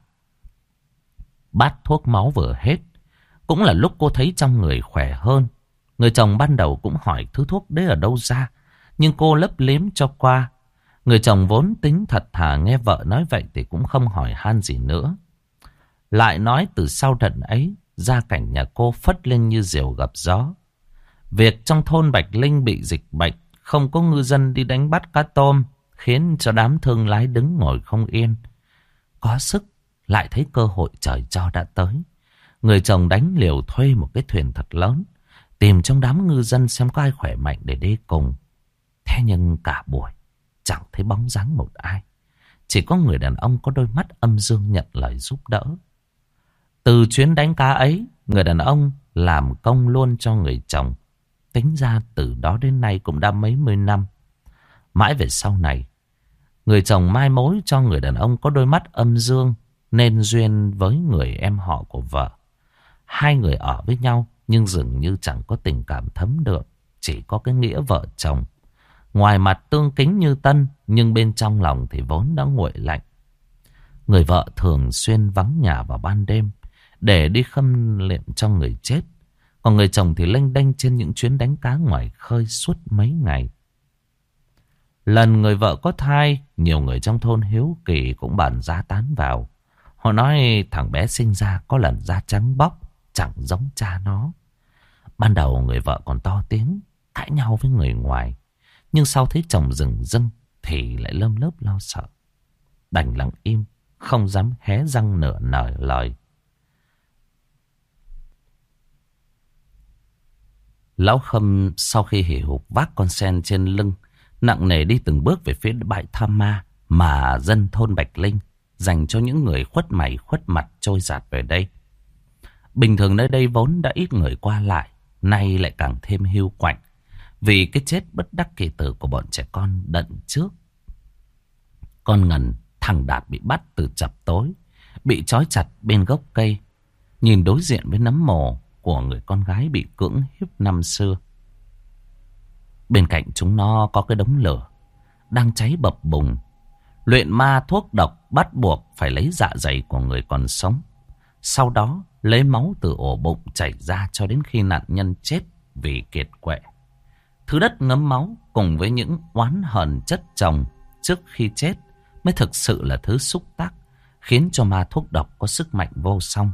[SPEAKER 1] Bát thuốc máu vừa hết, cũng là lúc cô thấy trong người khỏe hơn. Người chồng ban đầu cũng hỏi thứ thuốc đấy ở đâu ra, nhưng cô lấp liếm cho qua. Người chồng vốn tính thật thà, nghe vợ nói vậy thì cũng không hỏi han gì nữa. Lại nói từ sau trận ấy, gia cảnh nhà cô phất lên như diều gặp gió. Việc trong thôn Bạch Linh bị dịch bệnh, không có ngư dân đi đánh bắt cá tôm, khiến cho đám thương lái đứng ngồi không yên. Có sức, lại thấy cơ hội trời cho đã tới. Người chồng đánh liều thuê một cái thuyền thật lớn, tìm trong đám ngư dân xem có ai khỏe mạnh để đi cùng. Thế nhưng cả buổi, chẳng thấy bóng dáng một ai. Chỉ có người đàn ông có đôi mắt âm dương nhận lời giúp đỡ. Từ chuyến đánh cá ấy, người đàn ông làm công luôn cho người chồng. Tính ra từ đó đến nay cũng đã mấy mươi năm. Mãi về sau này, người chồng mai mối cho người đàn ông có đôi mắt âm dương nên duyên với người em họ của vợ. Hai người ở với nhau nhưng dường như chẳng có tình cảm thấm đượm, chỉ có cái nghĩa vợ chồng. Ngoài mặt tương kính như tân, nhưng bên trong lòng thì vốn đã nguội lạnh. Người vợ thường xuyên vắng nhà vào ban đêm để đi khâm liệm cho người chết. Còn người chồng thì lênh đênh trên những chuyến đánh cá ngoài khơi suốt mấy ngày. Lần người vợ có thai, nhiều người trong thôn hiếu kỳ cũng bàn giá tán vào. Họ nói thằng bé sinh ra có lần da trắng bóc, chẳng giống cha nó. Ban đầu người vợ còn to tiếng, cãi nhau với người ngoài. Nhưng sau thấy chồng rừng rưng thì lại lơm lớp lo sợ. Đành lặng im, không dám hé răng nửa lời. Lão Khâm sau khi hì hục vác con sen trên lưng, nặng nề đi từng bước về phía bãi tha ma mà dân thôn Bạch Linh dành cho những người khuất mày khuất mặt trôi dạt về đây. Bình thường nơi đây vốn đã ít người qua lại, nay lại càng thêm hiu quạnh vì cái chết bất đắc kỳ tử của bọn trẻ con đận trước. Con Ngân, thằng Đạt bị bắt từ chập tối, bị trói chặt bên gốc cây, nhìn đối diện với nấm mồ của người con gái bị cưỡng hiếp năm xưa. Bên cạnh chúng nó có cái đống lửa đang cháy bập bùng. Luyện ma thuốc độc bắt buộc phải lấy dạ dày của người còn sống, sau đó lấy máu từ ổ bụng chảy ra cho đến khi nạn nhân chết vì kiệt quệ. Thứ đất ngấm máu cùng với những oán hờn chất chồng trước khi chết mới thực sự là thứ xúc tác khiến cho ma thuốc độc có sức mạnh vô song.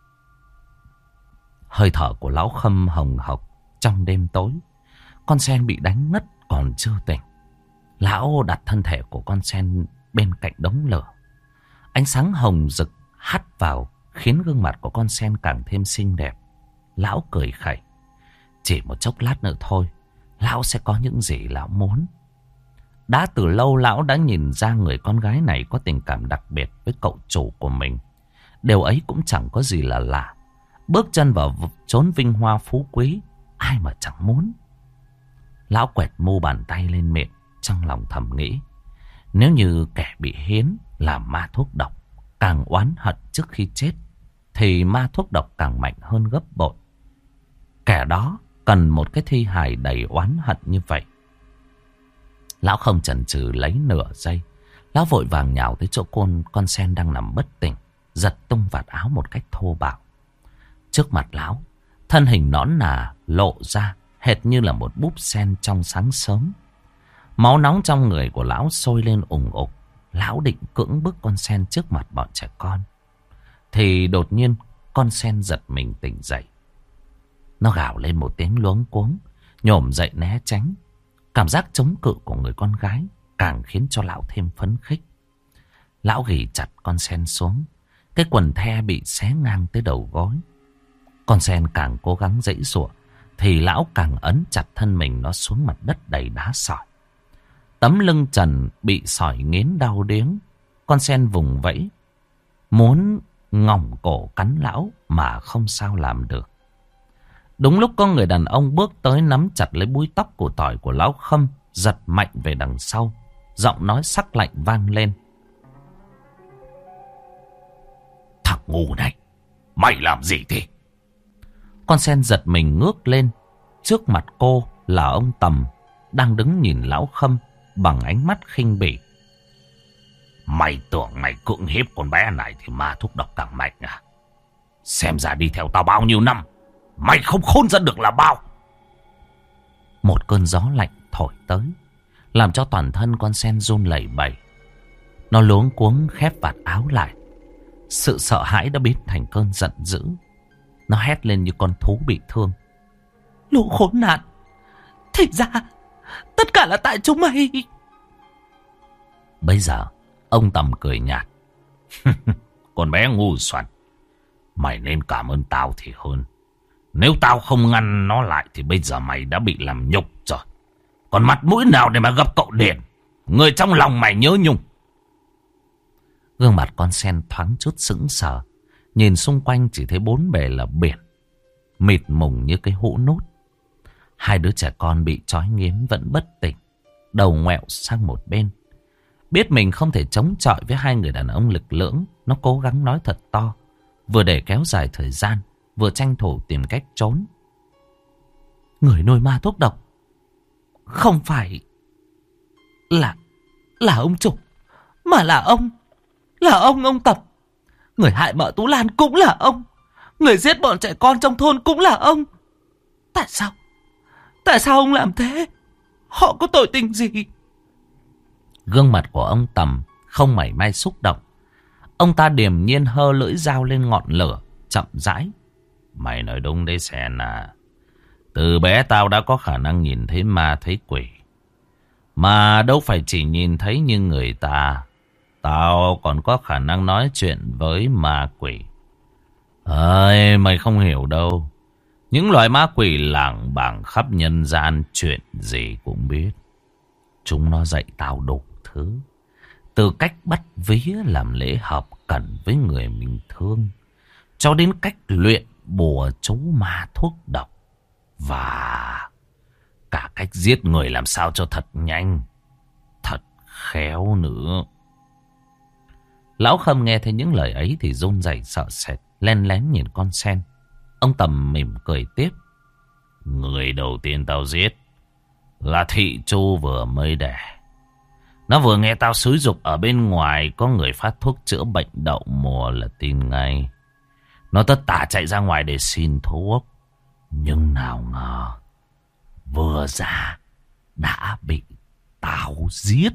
[SPEAKER 1] Hơi thở của lão Khâm hồng hộc trong đêm tối. Con sen bị đánh ngất còn chưa tỉnh. Lão đặt thân thể của con sen bên cạnh đống lửa. Ánh sáng hồng rực hắt vào khiến gương mặt của con sen càng thêm xinh đẹp. Lão cười khẩy. Chỉ một chốc lát nữa thôi, lão sẽ có những gì lão muốn. Đã từ lâu lão đã nhìn ra người con gái này có tình cảm đặc biệt với cậu chủ của mình. Điều ấy cũng chẳng có gì là lạ. Bước chân vào chốn vinh hoa phú quý, ai mà chẳng muốn. Lão quẹt mu bàn tay lên miệng, trong lòng thầm nghĩ. Nếu như kẻ bị hiến là ma thuốc độc, càng oán hận trước khi chết, thì ma thuốc độc càng mạnh hơn gấp bội. Kẻ đó cần một cái thi hài đầy oán hận như vậy. Lão không chần chừ lấy nửa giây. Lão vội vàng nhào tới chỗ con sen đang nằm bất tỉnh, giật tung vạt áo một cách thô bạo. Trước mặt lão, thân hình nõn nà lộ ra hệt như là một búp sen trong sáng sớm. Máu nóng trong người của lão sôi lên ùng ục. Lão định cưỡng bức con sen trước mặt bọn trẻ con, thì đột nhiên con sen giật mình tỉnh dậy. Nó gào lên một tiếng luống cuống, nhổm dậy né tránh. Cảm giác chống cự của người con gái càng khiến cho lão thêm phấn khích. Lão ghì chặt con sen xuống. Cái quần the bị xé ngang tới đầu gối. Con sen càng cố gắng giãy giụa thì lão càng ấn chặt thân mình nó xuống mặt đất đầy đá sỏi. Tấm lưng trần bị sỏi nghiến đau điếng. Con sen vùng vẫy, muốn ngỏng cổ cắn lão mà không sao làm được. Đúng lúc có người đàn ông bước tới nắm chặt lấy búi tóc của tỏi của lão Khâm, giật mạnh về đằng sau. Giọng nói sắc lạnh vang lên. Thằng ngu này, mày làm gì thế? Con sen giật mình ngước lên. Trước mặt cô là ông Tầm đang đứng nhìn lão Khâm bằng ánh mắt khinh bỉ. Mày tưởng mày cưỡng hiếp con bé này thì ma thuốc độc càng mạnh à? Xem ra đi theo tao bao nhiêu năm, mày không khôn ra được là bao. Một cơn gió lạnh thổi tới, làm cho toàn thân con sen run lẩy bẩy. Nó luống cuống khép vạt áo lại. Sự sợ hãi đã biến thành cơn giận dữ. Nó hét lên như con thú bị thương. Lũ khốn nạn, thì ra tất cả là tại chúng mày. Bây giờ ông Tầm cười nhạt. Con bé ngu xuẩn, mày nên cảm ơn tao thì hơn. Nếu tao không ngăn nó lại thì bây giờ mày đã bị làm nhục rồi. Còn mặt mũi nào để mà gặp cậu Điền, người trong lòng mày nhớ nhung. Gương mặt con sen thoáng chút sững sờ. Nhìn xung quanh chỉ thấy bốn bề là biển, mịt mùng như cái hũ nút. Hai đứa trẻ con bị trói nghiến vẫn bất tỉnh, đầu ngoẹo sang một bên. Biết mình không thể chống chọi với hai người đàn ông lực lưỡng, nó cố gắng nói thật to, vừa để kéo dài thời gian, vừa tranh thủ tìm cách trốn. Người nuôi ma thuốc độc không phải là ông Trục, mà là ông Tập. Người hại mợ Tú Lan cũng là ông. Người giết bọn trẻ con trong thôn cũng là ông. Tại sao ông làm thế? Họ có tội tình gì? Gương mặt của ông Tầm không mảy may xúc động. Ông ta điềm nhiên hơ lưỡi dao lên ngọn lửa, chậm rãi. Mày nói đúng đấy Sen à. Từ bé tao đã có khả năng nhìn thấy ma thấy quỷ. Mà đâu phải chỉ nhìn thấy như người ta. Tao còn có khả năng nói chuyện với ma quỷ. Ơi, mày không hiểu đâu. Những loài ma quỷ lảng bảng khắp nhân gian, chuyện gì cũng biết. Chúng nó dạy tao đủ thứ. Từ cách bắt vía làm lễ hợp cẩn với người mình thương, cho đến cách luyện bùa chú ma thuốc độc. Và cả cách giết người làm sao cho thật nhanh, thật khéo nữa. Lão Khâm nghe thấy những lời ấy thì run rẩy sợ sệt, len lén nhìn con sen. Ông Tầm mỉm cười tiếp. Người đầu tiên tao giết là Thị Chu vừa mới đẻ. Nó vừa nghe tao xúi giục ở bên ngoài có người phát thuốc chữa bệnh đậu mùa là tin ngay. Nó tất tả chạy ra ngoài để xin thuốc. Nhưng nào ngờ vừa ra đã bị tao giết.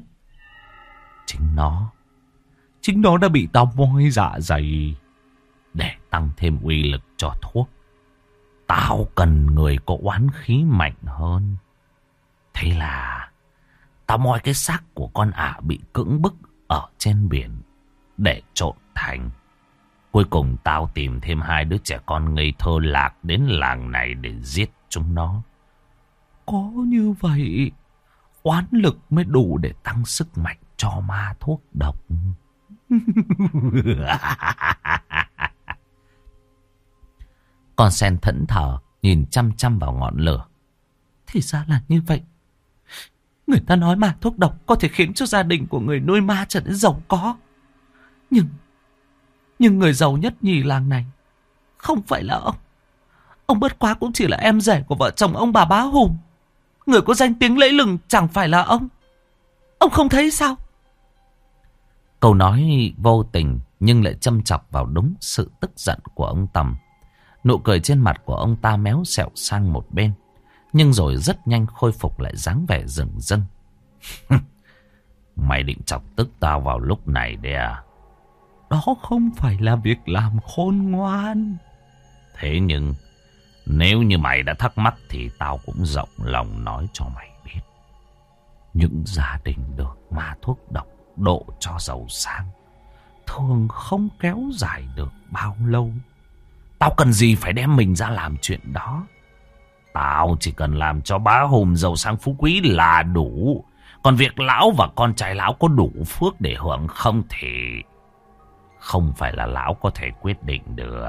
[SPEAKER 1] Chính nó đã bị tao moi dạ dày. Để tăng thêm uy lực cho thuốc, tao cần người có oán khí mạnh hơn. Thế là tao moi cái xác của con ả bị cưỡng bức ở trên biển để trộn thành. Cuối cùng tao tìm thêm hai đứa trẻ con ngây thơ lạc đến làng này để giết chúng nó. Có như vậy, oán lực mới đủ để tăng sức mạnh cho ma thuốc độc. Con sen thẫn thờ nhìn chăm chăm vào ngọn lửa. Thì ra là như vậy. Người ta nói ma thuốc độc có thể khiến cho gia đình của người nuôi ma trở nên giàu có. Nhưng người giàu nhất nhì làng này không phải là ông. Ông bất quá cũng chỉ là em rể của vợ chồng ông bà Bá Hùng. Người có danh tiếng lẫy lừng chẳng phải là ông. Ông không thấy sao? Câu nói vô tình nhưng lại châm chọc vào đúng sự tức giận của ông Tầm. Nụ cười trên mặt của ông ta méo xẹo sang một bên, nhưng rồi rất nhanh khôi phục lại dáng vẻ rừng rưng. Mày định chọc tức tao vào lúc này đấy à? Đó không phải là việc làm khôn ngoan. Thế nhưng nếu như mày đã thắc mắc thì tao cũng rộng lòng nói cho mày biết. Những gia đình được ma thuốc độc độ cho giàu sang thường không kéo dài được bao lâu. Tao cần gì phải đem mình ra làm chuyện đó.
[SPEAKER 2] Tao chỉ cần làm cho bá Hùng giàu sang phú quý là đủ. Còn việc lão và con trai lão có đủ phước để hưởng không thì không phải là lão có thể quyết định được.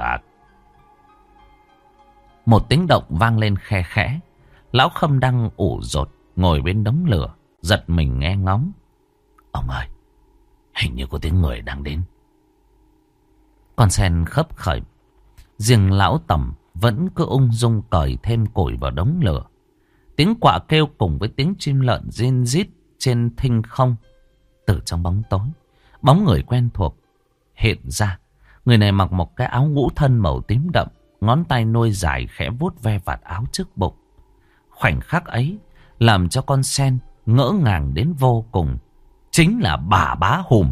[SPEAKER 1] Một tiếng động vang lên khe khẽ. Lão Khâm đang ủ rột ngồi bên đống lửa, giật mình nghe ngóng.
[SPEAKER 2] Ông ơi, hình như có tiếng người đang đến.
[SPEAKER 1] Con sen khấp khởi. Riêng lão Tầm vẫn cứ ung dung cởi thêm củi vào đống lửa. Tiếng quạ kêu cùng với tiếng chim lợn rin rít trên thinh không. Từ trong bóng tối, bóng người quen thuộc hiện ra. Người này mặc một cái áo ngũ thân màu tím đậm, ngón tay nôi dài khẽ vuốt ve vạt áo trước bụng. Khoảnh khắc ấy làm cho con sen ngỡ ngàng đến vô cùng. Chính là bà Bá Hùm.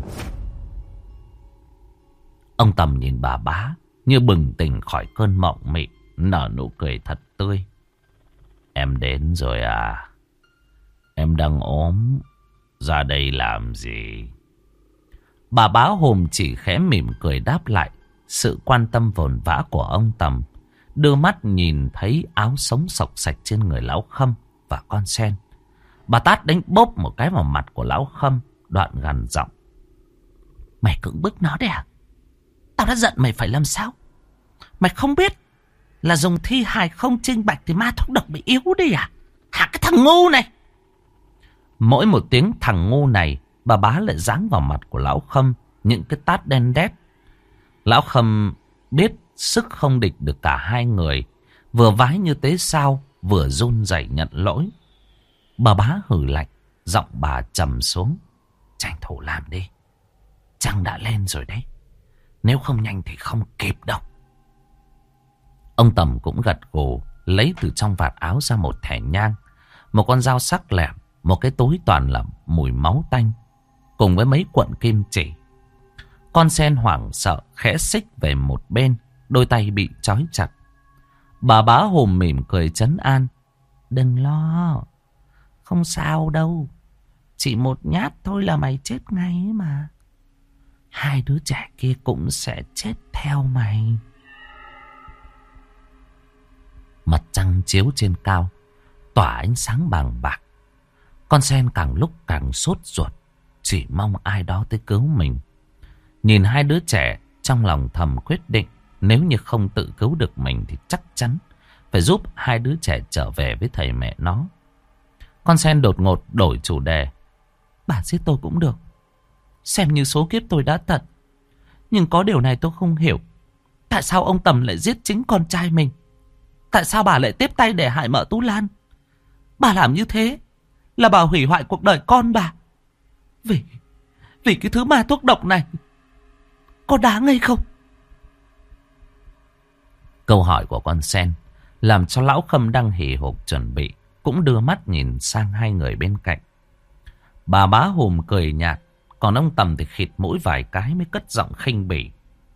[SPEAKER 1] Ông Tầm nhìn bà Bá như bừng tỉnh khỏi cơn mộng mị, nở nụ cười thật tươi.
[SPEAKER 2] Em đến rồi à? Em đang ốm, ra đây làm gì?
[SPEAKER 1] Bà Bá Hùm chỉ khẽ mỉm cười đáp lại sự quan tâm vồn vã của ông Tầm, đưa mắt nhìn thấy áo sống xộc sạch trên người lão Khâm và con sen. Bà tát đánh bốp một cái vào mặt của lão Khâm, đoạn gằn giọng. Mày cưỡng bức nó đấy à? Tao đã giận mày phải làm sao? Mày không biết là dùng thi hài không chênh bạch thì ma thuốc độc bị yếu đi à? Hả cái thằng ngu này! Mỗi một tiếng thằng ngu này, bà Bá lại giáng vào mặt của lão Khâm những cái tát đen đét. Lão Khâm biết sức không địch được cả hai người, vừa vái như tế sao, vừa run rẩy nhận lỗi. Bà Bá hừ lạnh, giọng bà trầm xuống. Tranh thủ làm đi, trăng đã lên rồi đấy. Nếu không nhanh thì không kịp đâu. Ông Tầm cũng gật gù, lấy từ trong vạt áo ra một thẻ nhang, một con dao sắc lẹm, một cái túi toàn là mùi máu tanh, cùng với mấy cuộn kim chỉ. Con sen hoảng sợ khẽ xích về một bên, đôi tay bị trói chặt. Bà Bá Hùm mỉm cười trấn an. Đừng lo, không sao đâu. Chỉ một nhát thôi là mày chết ngay mà. Hai đứa trẻ kia cũng sẽ chết theo mày. Mặt trăng chiếu trên cao, tỏa ánh sáng bàng bạc. Con sen càng lúc càng sốt ruột, chỉ mong ai đó tới cứu mình. Nhìn hai đứa trẻ, trong lòng thầm quyết định, nếu như không tự cứu được mình thì chắc chắn phải giúp hai đứa trẻ trở về với thầy mẹ nó. Con sen đột ngột đổi chủ đề. Bà giết tôi cũng được, xem như số kiếp tôi đã tận. Nhưng có điều này tôi không hiểu. Tại sao ông Tầm lại giết chính con trai mình? Tại sao bà lại tiếp tay để hại mợ Tú Lan? Bà làm như thế là bà hủy hoại cuộc đời con bà. Vì cái thứ ma thuốc độc này, có đáng hay không? Câu hỏi của con sen làm cho lão Khâm đang hì hục chuẩn bị cũng đưa mắt nhìn sang hai người bên cạnh. Bà Bá Hùm cười nhạt, còn ông Tầm thì khịt mũi vài cái mới cất giọng khinh bỉ.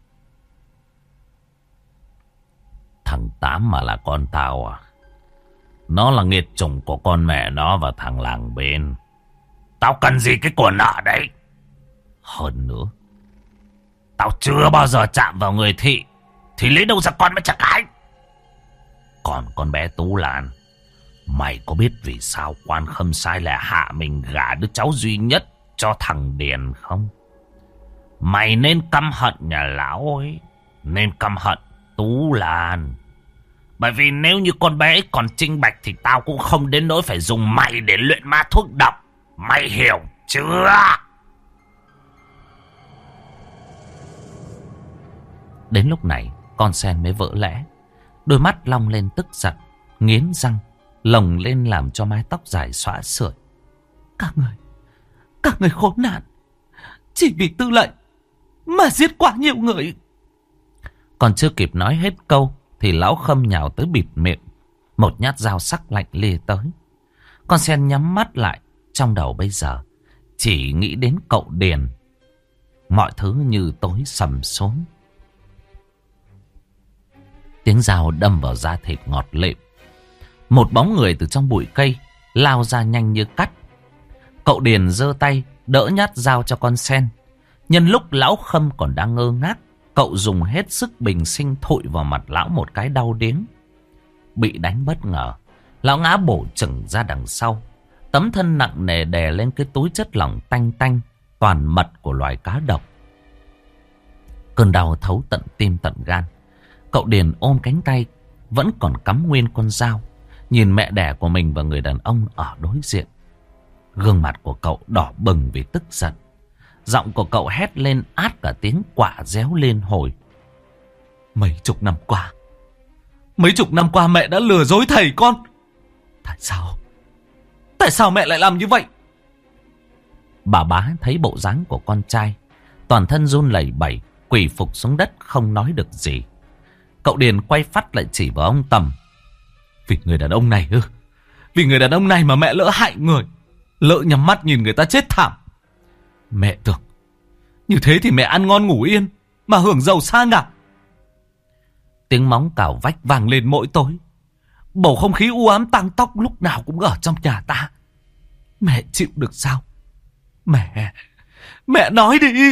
[SPEAKER 2] Thằng Tám mà là con tao à? Nó là nghiệt chủng của con mẹ nó và thằng làng bên. Tao cần gì cái của nợ đấy? Hơn nữa, tao chưa bao giờ chạm vào người Thị, thì lấy đâu ra con mà chả cái. Còn con bé Tú Lan, mày có biết vì sao quan Khâm Sai lại hạ mình gả đứa cháu duy nhất cho thằng Điền không? Mày nên căm hận nhà lão ấy, nên căm hận Tú Lan. Bởi vì nếu như con bé ấy còn trinh bạch thì tao cũng không đến nỗi phải dùng mày để luyện ma thuốc độc. Mày hiểu chưa?
[SPEAKER 1] Đến lúc này con sen mới vỡ lẽ. Đôi mắt long lên tức giận, nghiến răng, lồng lên làm cho mái tóc dài xõa sưởi. Các người khốn nạn, chỉ vì tư lệnh mà giết quá nhiều người. Còn chưa kịp nói hết câu thì lão Khâm nhào tới bịt miệng, một nhát dao sắc lạnh lìa tới. Con sen nhắm mắt lại, trong đầu bây giờ chỉ nghĩ đến cậu Điền. Mọi thứ như tối sầm xuống. Tiếng dao đâm vào da thịt ngọt lịm. Một bóng người từ trong bụi cây lao ra nhanh như cắt. Cậu Điền giơ tay đỡ nhát dao cho con sen. Nhân lúc lão Khâm còn đang ngơ ngác, cậu dùng hết sức bình sinh thụi vào mặt lão một cái đau điếng. Bị đánh bất ngờ, Lão ngã bổ chừng ra đằng sau. Tấm thân nặng nề đè lên cái túi chất lỏng tanh tanh, toàn mật của loài cá độc. Cơn đau thấu tận tim tận gan. Cậu Điền ôm cánh tay, vẫn còn cắm nguyên con dao, nhìn mẹ đẻ của mình và người đàn ông ở đối diện. Gương mặt của cậu đỏ bừng vì tức giận. Giọng của cậu hét lên át cả tiếng quạ réo lên hồi. Mấy chục năm qua mẹ đã lừa dối thầy con. Tại sao mẹ lại làm như vậy? Bà Bá thấy bộ dáng của con trai, toàn thân run lẩy bẩy, quỳ phục xuống đất không nói được gì. Cậu Điền quay phắt lại chỉ vào ông Tầm. Vì người đàn ông này ư? Vì người đàn ông này mà mẹ lỡ hại người, lỡ nhắm mắt nhìn người ta chết thảm. Mẹ tưởng như thế thì mẹ ăn ngon ngủ yên, mà hưởng giàu sang à? Tiếng móng cào vách vang lên mỗi tối. Bầu không khí u ám tang tóc lúc nào cũng ở trong nhà ta. Mẹ chịu được sao? Mẹ nói đi.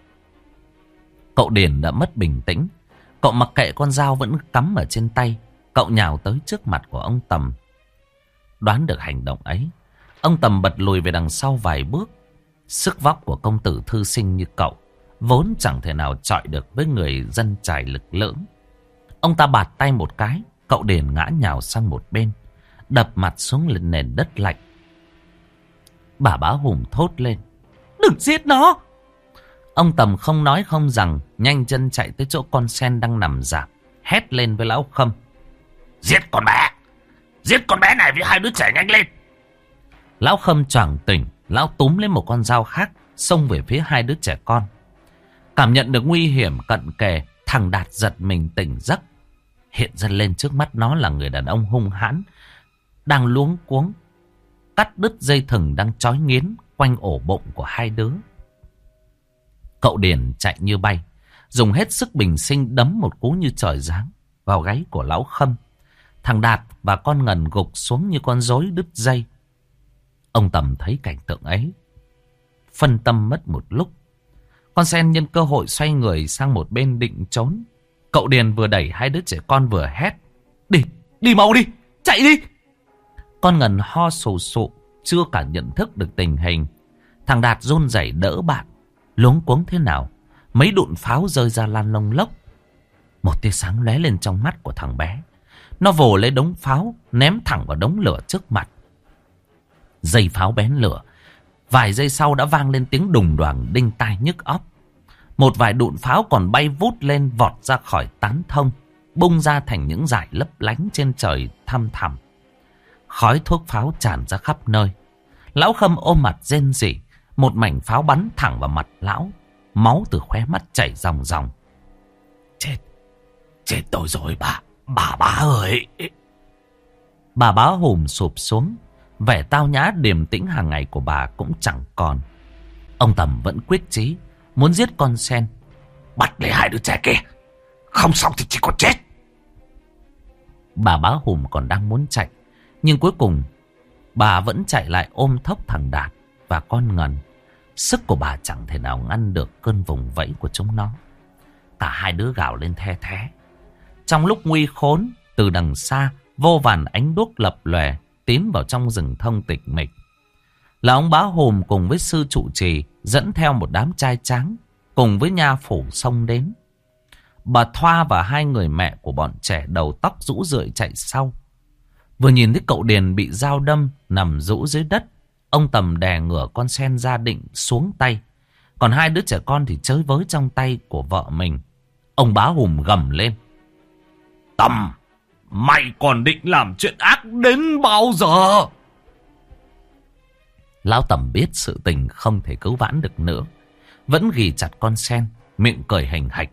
[SPEAKER 1] Cậu Điền đã mất bình tĩnh. Cậu mặc kệ con dao vẫn cắm ở trên tay. Cậu nhào tới trước mặt của ông Tầm. Đoán được hành động ấy, ông Tầm bật lùi về đằng sau vài bước. Sức vóc của công tử thư sinh như cậu vốn chẳng thể nào chọi được với người dân trải lực lưỡng. Ông ta bạt tay một cái, cậu Điền ngã nhào sang một bên, đập mặt xuống lên nền đất lạnh. Bà Bá Hùng thốt lên. Đừng giết nó! Ông Tầm không nói không rằng, nhanh chân chạy tới chỗ con sen đang nằm rạp, hét lên với lão Khâm. Giết con bé này với hai đứa trẻ, nhanh lên! Lão Khâm choàng tỉnh, lão túm lên một con dao khác, xông về phía hai đứa trẻ con. Cảm nhận được nguy hiểm cận kề, thằng Đạt giật mình tỉnh giấc. Hiện ra lên trước mắt nó là người đàn ông hung hãn, đang luống cuống cắt đứt dây thừng đang trói nghiến quanh ổ bụng của hai đứa. Cậu Điền chạy như bay, dùng hết sức bình sinh đấm một cú như trời giáng vào gáy của lão Khâm. Thằng Đạt và con Ngần gục xuống như con rối đứt dây. Ông Tầm thấy cảnh tượng ấy, phân tâm mất một lúc. Con sen nhân cơ hội xoay người sang một bên định trốn. Cậu Điền vừa đẩy hai đứa trẻ con vừa hét. Đi mau đi, chạy đi! Con Ngần ho sù sụ, chưa cả nhận thức được tình hình. Thằng Đạt run rẩy đỡ bạn, luống cuống thế nào, mấy đụn pháo rơi ra lan lông lốc. Một tia sáng lóe lên trong mắt của thằng bé. Nó vồ lấy đống pháo, ném thẳng vào đống lửa trước mặt. Dây pháo bén lửa, vài giây sau đã vang lên tiếng đùng đoàng đinh tai nhức óc. Một vài đụn pháo còn bay vút lên, vọt ra khỏi tán thông, bung ra thành những dải lấp lánh trên trời thăm thẳm. Khói thuốc pháo tràn ra khắp nơi. Lão Khâm ôm mặt rên rỉ. Một mảnh pháo bắn thẳng vào mặt lão, máu từ khóe mắt chảy ròng ròng. Chết tôi rồi bà Bá ơi! Bà Bá Hùm sụp xuống. Vẻ tao nhã điềm tĩnh hàng ngày của bà cũng chẳng còn. Ông Tầm vẫn quyết chí muốn giết con sen. Bắt lấy hai đứa trẻ kia, không xong thì chỉ có chết. Bà Bá Hùm còn đang muốn chạy, nhưng cuối cùng bà vẫn chạy lại ôm thốc thằng Đạt và con Ngần. Sức của bà chẳng thể nào ngăn được cơn vùng vẫy của chúng nó. Cả hai đứa gào lên the thé. Trong lúc nguy khốn, từ đằng xa vô vàn ánh đuốc lập lòe tiến vào trong rừng thông tịch mịch. Là ông Bá Hùm cùng với sư trụ trì dẫn theo một đám trai tráng cùng với nha phủ xông đến. Bà Thoa và hai người mẹ của bọn trẻ đầu tóc rũ rượi chạy sau. Vừa nhìn thấy cậu Điền bị dao đâm nằm rũ dưới đất, ông Tầm đè ngửa con sen ra định xuống tay. Còn hai đứa trẻ con thì chới với trong tay của vợ mình. Ông Bá Hùm gầm lên. Tầm, mày còn định làm chuyện ác đến bao giờ? Lão Tầm biết sự tình không thể cứu vãn được nữa, vẫn ghì chặt con sen, miệng cười hình hạch.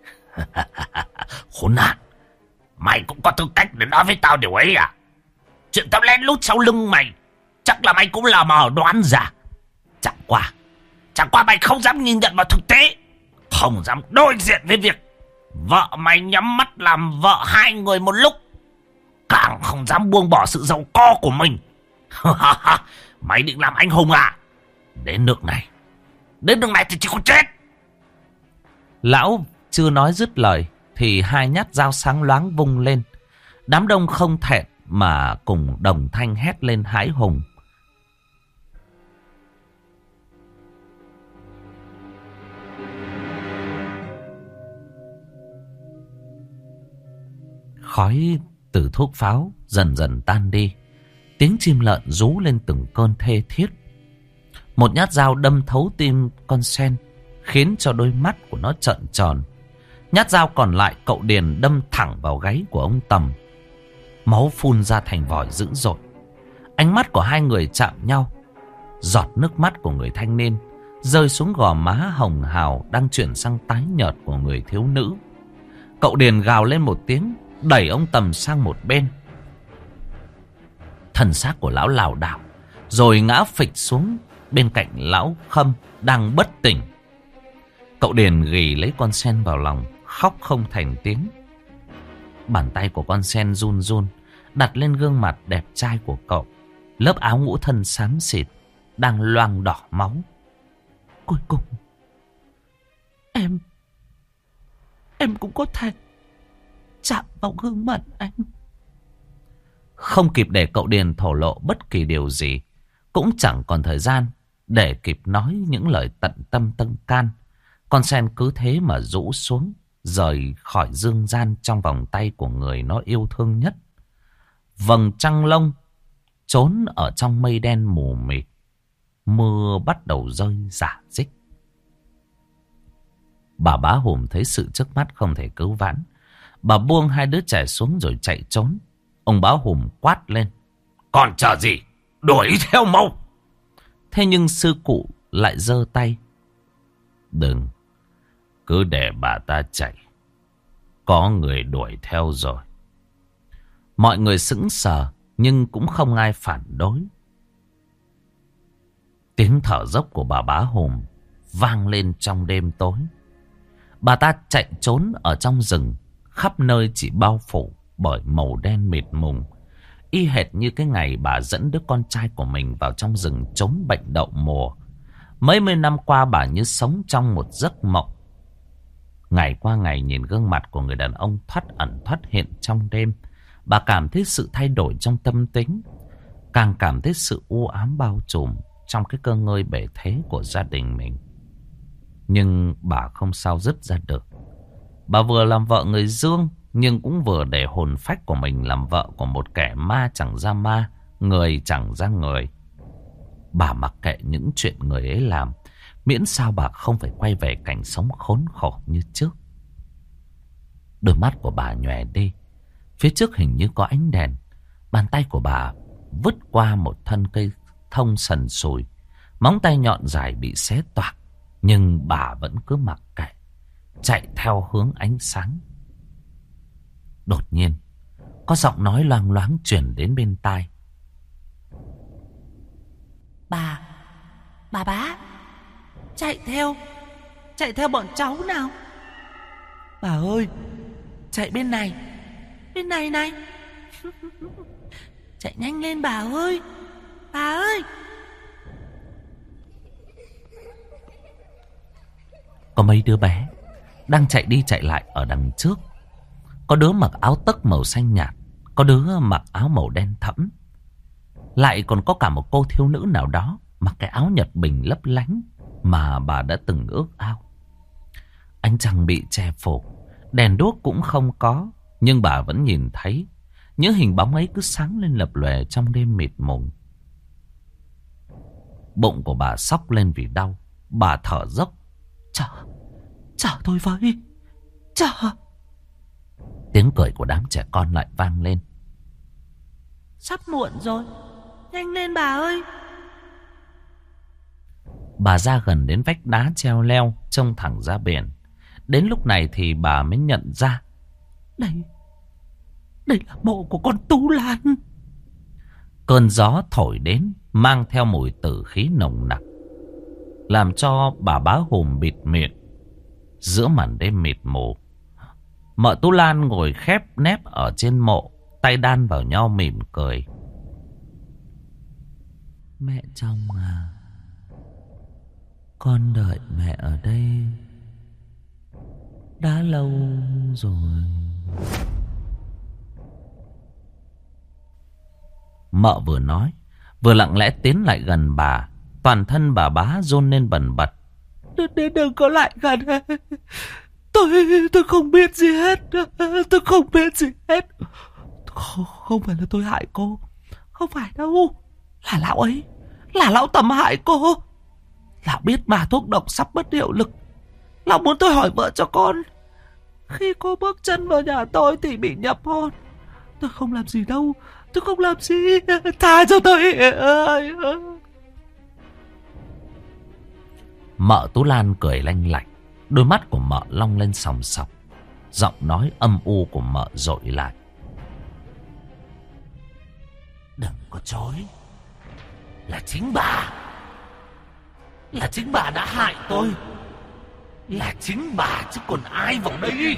[SPEAKER 1] Khốn nạn, mày cũng có tư cách để nói với tao điều ấy à? Chuyện tao lén lút sau lưng mày, chắc là mày cũng là mò đoán ra. Chẳng qua mày không dám nhìn nhận vào thực tế, không dám đối diện với việc vợ mày nhắm mắt làm vợ hai người một lúc, càng không dám buông bỏ sự giàu có của mình. Mày định làm anh hùng à? Đến nước này thì chỉ có chết. Lão chưa nói dứt lời thì hai nhát dao sáng loáng vung lên. Đám đông không thẹn mà cùng đồng thanh hét lên hãi hùng. Khói từ thuốc pháo dần dần tan đi. Tiếng chim lợn rú lên từng cơn thê thiết. Một nhát dao đâm thấu tim con sen, khiến cho đôi mắt của nó trợn tròn. Nhát dao còn lại cậu Điền đâm thẳng vào gáy của ông Tầm. Máu phun ra thành vòi dữ dội. Ánh mắt của hai người chạm nhau. Giọt nước mắt của người thanh niên rơi xuống gò má hồng hào đang chuyển sang tái nhợt của người thiếu nữ. Cậu Điền gào lên một tiếng, đẩy ông Tầm sang một bên. Thân xác của lão lảo đảo, rồi ngã phịch xuống bên cạnh lão Khâm đang bất tỉnh. Cậu Điền ghì lấy con sen vào lòng, khóc không thành tiếng. Bàn tay của con sen run run đặt lên gương mặt đẹp trai của cậu. Lớp áo ngũ thân xám xịt đang loang đỏ máu. Cuối cùng em cũng có thể chạm vào gương mặt anh. Không kịp để cậu Điền thổ lộ bất kỳ điều gì, cũng chẳng còn thời gian để kịp nói những lời tận tâm tâng can. Con sen cứ thế mà rũ xuống, rời khỏi dương gian trong vòng tay của người nó yêu thương nhất. Vầng trăng lông trốn ở trong mây đen mù mịt. Mưa bắt đầu rơi rả rích. Bà Bá Hùm thấy sự trước mắt không thể cứu vãn. Bà buông hai đứa trẻ xuống rồi chạy trốn. Ông Bá Hùm quát lên: "Còn chờ gì? Đuổi theo mau!" Thế nhưng sư cụ lại giơ tay: "Đừng, cứ để bà ta chạy. Có người đuổi theo rồi." Mọi người sững sờ, nhưng cũng không ai phản đối. Tiếng thở dốc của bà Bá Hùm vang lên trong đêm tối. Bà ta chạy trốn ở trong rừng, khắp nơi chỉ bao phủ bởi màu đen mịt mùng, y hệt như cái ngày bà dẫn đứa con trai của mình vào trong rừng trốn bệnh đậu mùa. Mấy mươi năm qua bà như sống trong một giấc mộng. Ngày qua ngày nhìn gương mặt của người đàn ông thoát ẩn thoát hiện trong đêm, bà cảm thấy sự thay đổi trong tâm tính, càng cảm thấy sự u ám bao trùm trong cái cơ ngơi bể thế của gia đình mình. Nhưng bà không sao dứt ra được. Bà vừa làm vợ người Dương, nhưng cũng vừa để hồn phách của mình làm vợ của một kẻ ma chẳng ra ma, người chẳng ra người. Bà mặc kệ những chuyện người ấy làm, miễn sao bà không phải quay về cảnh sống khốn khổ như trước. Đôi mắt của bà nhòe đi. Phía trước hình như có ánh đèn. Bàn tay của bà vứt qua một thân cây thông sần sùi. Móng tay nhọn dài bị xé toạc, nhưng bà vẫn cứ mặc kệ, chạy theo hướng ánh sáng. Đột nhiên, có giọng nói loang loáng truyền đến bên tai.
[SPEAKER 3] Bà Bá, chạy theo bọn cháu nào. Bà ơi, chạy bên này này. Chạy nhanh lên bà ơi, bà ơi.
[SPEAKER 1] Có mấy đứa bé đang chạy đi chạy lại ở đằng trước. Có đứa mặc áo tấc màu xanh nhạt, có đứa mặc áo màu đen thẫm. Lại còn có cả một cô thiếu nữ nào đó mặc cái áo nhật bình lấp lánh mà bà đã từng ước ao. Ánh trăng bị che phủ, đèn đuốc cũng không có, nhưng bà vẫn nhìn thấy những hình bóng ấy cứ sáng lên lập lòe trong đêm mịt mùng. Bụng của bà xóc lên vì đau. Bà thở dốc: Chờ tôi với, chờ. Tiếng cười của đám trẻ con lại vang lên:
[SPEAKER 3] Sắp muộn rồi, nhanh lên bà ơi.
[SPEAKER 1] Bà ra gần đến vách đá treo leo trông thẳng ra biển. Đến lúc này thì bà mới nhận ra
[SPEAKER 3] Đây là mộ của con Tú Lan.
[SPEAKER 1] Cơn gió thổi đến mang theo mùi tử khí nồng nặc, làm cho bà Bá Hùm bịt miệng. Giữa màn đêm mịt mù, mợ Tú Lan ngồi khép nép ở trên mộ, tay đan vào nhau mỉm cười.
[SPEAKER 3] Mẹ chồng à, con đợi mẹ ở đây đã lâu rồi.
[SPEAKER 1] Mợ vừa nói, vừa lặng lẽ tiến lại gần bà. Toàn thân bà bá run lên bần bật.
[SPEAKER 3] Đừng có lại gần. Tôi không biết gì hết. Tôi không biết gì hết. Không phải là tôi hại cô. Không phải đâu. Là lão ấy. Là lão Tầm hại cô. Lão biết bà thuốc độc sắp mất hiệu lực. Lão muốn tôi hỏi vợ cho con. Khi cô bước chân vào nhà tôi thì bị nhập hôn. Tôi không làm gì đâu. Tôi không làm gì. Tha cho tôi ơi.
[SPEAKER 1] Mợ Tú Lan cười lanh lảnh. Đôi mắt của mợ long lên sòng sọc. Giọng nói âm u của mợ dội lại.
[SPEAKER 2] Đừng có chối. Là chính bà. Là chính bà đã hại tôi. Là chính bà chứ còn ai vào đây.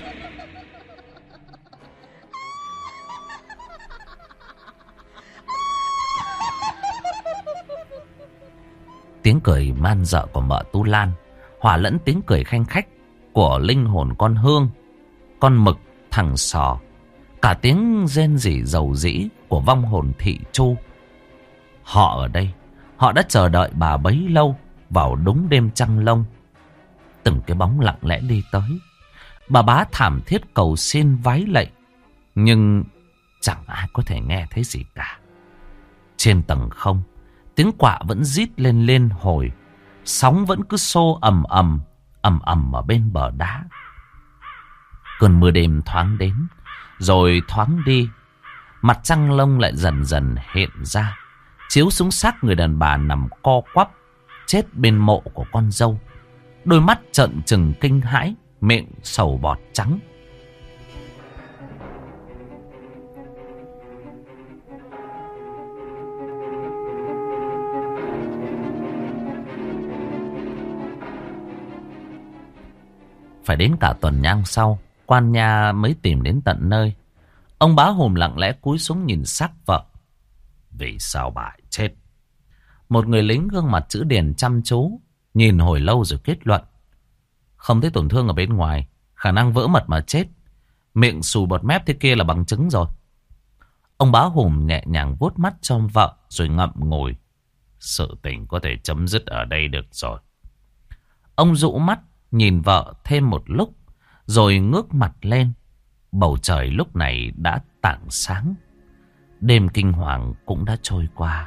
[SPEAKER 1] Tiếng cười man dợ của mợ Tú Lan hòa lẫn tiếng cười khanh khách của linh hồn con Hương, con Mực, thằng Sò, cả tiếng rên rỉ dầu dĩ của vong hồn thị Chu. Họ ở đây, họ đã chờ đợi bà bấy lâu vào đúng đêm trăng lông. Từng cái bóng lặng lẽ đi tới. Bà bá thảm thiết cầu xin vái lạy, nhưng chẳng ai có thể nghe thấy gì cả. Trên tầng không, tiếng quạ vẫn rít lên hồi. Sóng vẫn cứ xô ầm ầm ở bên bờ đá. Cơn mưa đêm thoáng đến, rồi thoáng đi. Mặt trăng lông lại dần dần hiện ra, chiếu xuống xác người đàn bà nằm co quắp chết bên mộ của con dâu. Đôi mắt trợn trừng kinh hãi, miệng sầu bọt trắng. Phải đến cả tuần nhang sau, quan nha mới tìm đến tận nơi. Ông Bá Hùm lặng lẽ cúi xuống nhìn xác vợ.
[SPEAKER 2] Vì sao bà chết?
[SPEAKER 1] Một người lính gương mặt chữ điền chăm chú, nhìn hồi lâu rồi kết luận. Không thấy tổn thương ở bên ngoài, khả năng vỡ mật mà chết. Miệng xù bọt mép thế kia là bằng chứng rồi. Ông Bá Hùm nhẹ nhàng vuốt mắt cho vợ rồi ngậm ngùi.
[SPEAKER 2] Sự tình có thể chấm dứt ở đây được rồi.
[SPEAKER 1] Ông dụ mắt nhìn vợ thêm một lúc, rồi ngước mặt lên. Bầu trời lúc này đã tảng sáng. Đêm kinh hoàng cũng đã trôi qua.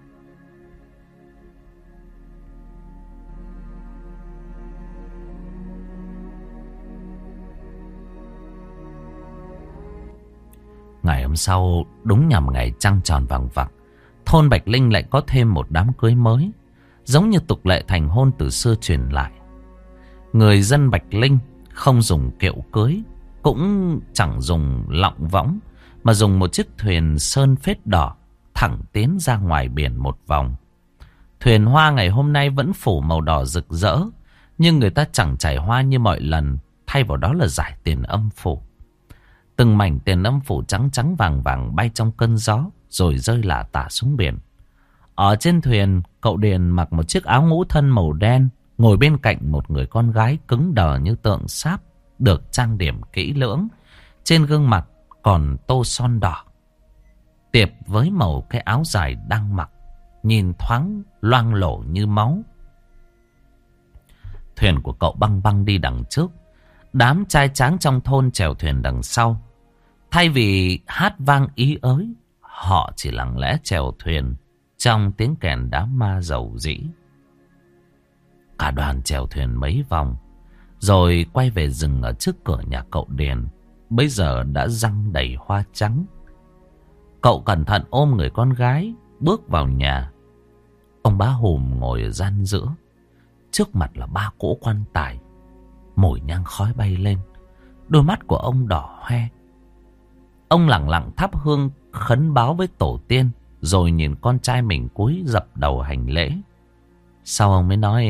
[SPEAKER 1] Ngày hôm sau, đúng nhằm ngày trăng tròn vằng vặc, thôn Bạch Linh lại có thêm một đám cưới mới, giống như tục lệ thành hôn từ xưa truyền lại. Người dân Bạch Linh không dùng kiệu cưới, cũng chẳng dùng lọng võng, mà dùng một chiếc thuyền sơn phết đỏ thẳng tiến ra ngoài biển một vòng. Thuyền hoa ngày hôm nay vẫn phủ màu đỏ rực rỡ, nhưng người ta chẳng chảy hoa như mọi lần, thay vào đó là dải tiền âm phủ. Từng mảnh tiền âm phủ trắng trắng vàng vàng bay trong cơn gió, rồi rơi lả tả xuống biển. Ở trên thuyền, cậu Điền mặc một chiếc áo ngũ thân màu đen, ngồi bên cạnh một người con gái cứng đờ như tượng sáp, được trang điểm kỹ lưỡng. Trên gương mặt còn tô son đỏ, tiệp với màu cái áo dài đang mặc, nhìn thoáng loang lổ như máu. Thuyền của cậu băng băng đi đằng trước, đám trai tráng trong thôn chèo thuyền đằng sau. Thay vì hát vang ý ới, họ chỉ lặng lẽ chèo thuyền trong tiếng kèn đám ma dầu dĩ. Cả đoàn chèo thuyền mấy vòng, rồi quay về dừng ở trước cửa nhà cậu Điền. Bây giờ đã răng đầy hoa trắng. Cậu cẩn thận ôm người con gái bước vào nhà. Ông Bá Hùm ngồi ở gian giữa, trước mặt là 3 cỗ quan tài, mùi nhang khói bay lên. Đôi mắt của ông đỏ hoe. Ông lẳng lặng thắp hương khấn báo với tổ tiên, rồi nhìn con trai mình cúi dập đầu hành lễ. Sau ông mới nói: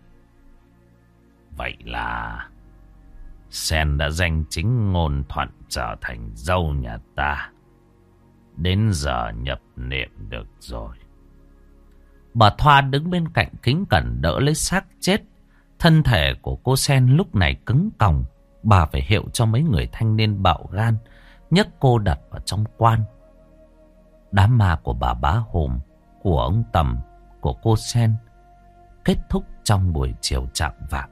[SPEAKER 2] Vậy là Sen đã danh chính ngôn thuận trở thành dâu nhà ta. Đến giờ nhập niệm được rồi.
[SPEAKER 1] Bà Thoa đứng bên cạnh kính cẩn đỡ lấy xác chết. Thân thể của cô Sen lúc này cứng còng. Bà phải hiệu cho mấy người thanh niên bạo gan nhấc cô đặt vào trong quan. đám ma của bà Bá Hồm, của ông Tầm, của cô Sen kết thúc trong buổi chiều chạng vạng.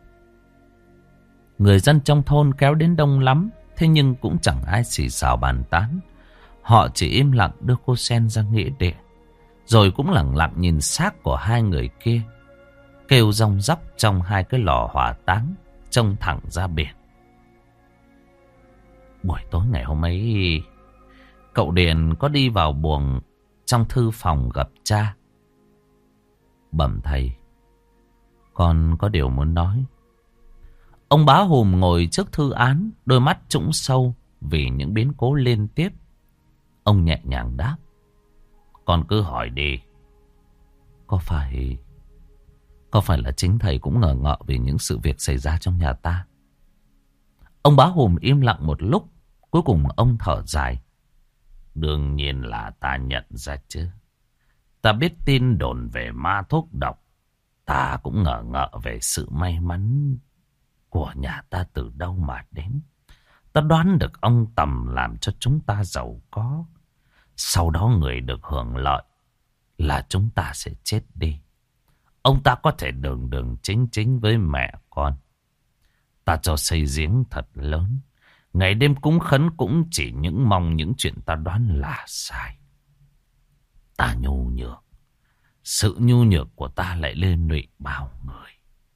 [SPEAKER 1] Người dân trong thôn kéo đến đông lắm, thế nhưng cũng chẳng ai xì xào bàn tán. Họ chỉ im lặng đưa cô Sen ra nghĩa địa, rồi cũng lặng lặng nhìn xác của hai người kia kêu rong róc trong hai cái lò hỏa táng trông thẳng ra biển. Buổi tối ngày hôm ấy, cậu Điền có đi vào buồng trong thư phòng gặp cha. Bẩm thầy, con có điều muốn nói. Ông Bá Hùm ngồi trước thư án, đôi mắt trũng sâu vì những biến cố liên tiếp. Ông nhẹ nhàng đáp: con cứ hỏi đi. Có phải là chính thầy cũng ngờ ngợ về những sự việc xảy ra trong nhà ta? Ông Bá Hùm im lặng một lúc, cuối cùng ông thở dài. Đương nhiên là ta nhận ra chứ. Ta biết tin đồn về ma thuốc độc. Ta cũng ngờ ngợ về sự may mắn của nhà ta từ đâu mà đến. Ta đoán được ông Tầm làm cho chúng ta giàu có. Sau đó người được hưởng lợi là chúng ta sẽ chết đi. Ông ta có thể đường đường chính chính với mẹ con. Ta cho xây giếng thật lớn. Ngày đêm cúng khấn cũng chỉ mong những chuyện ta đoán là sai. Ta nhu nhược. Sự nhu nhược của ta lại liên lụy bao người.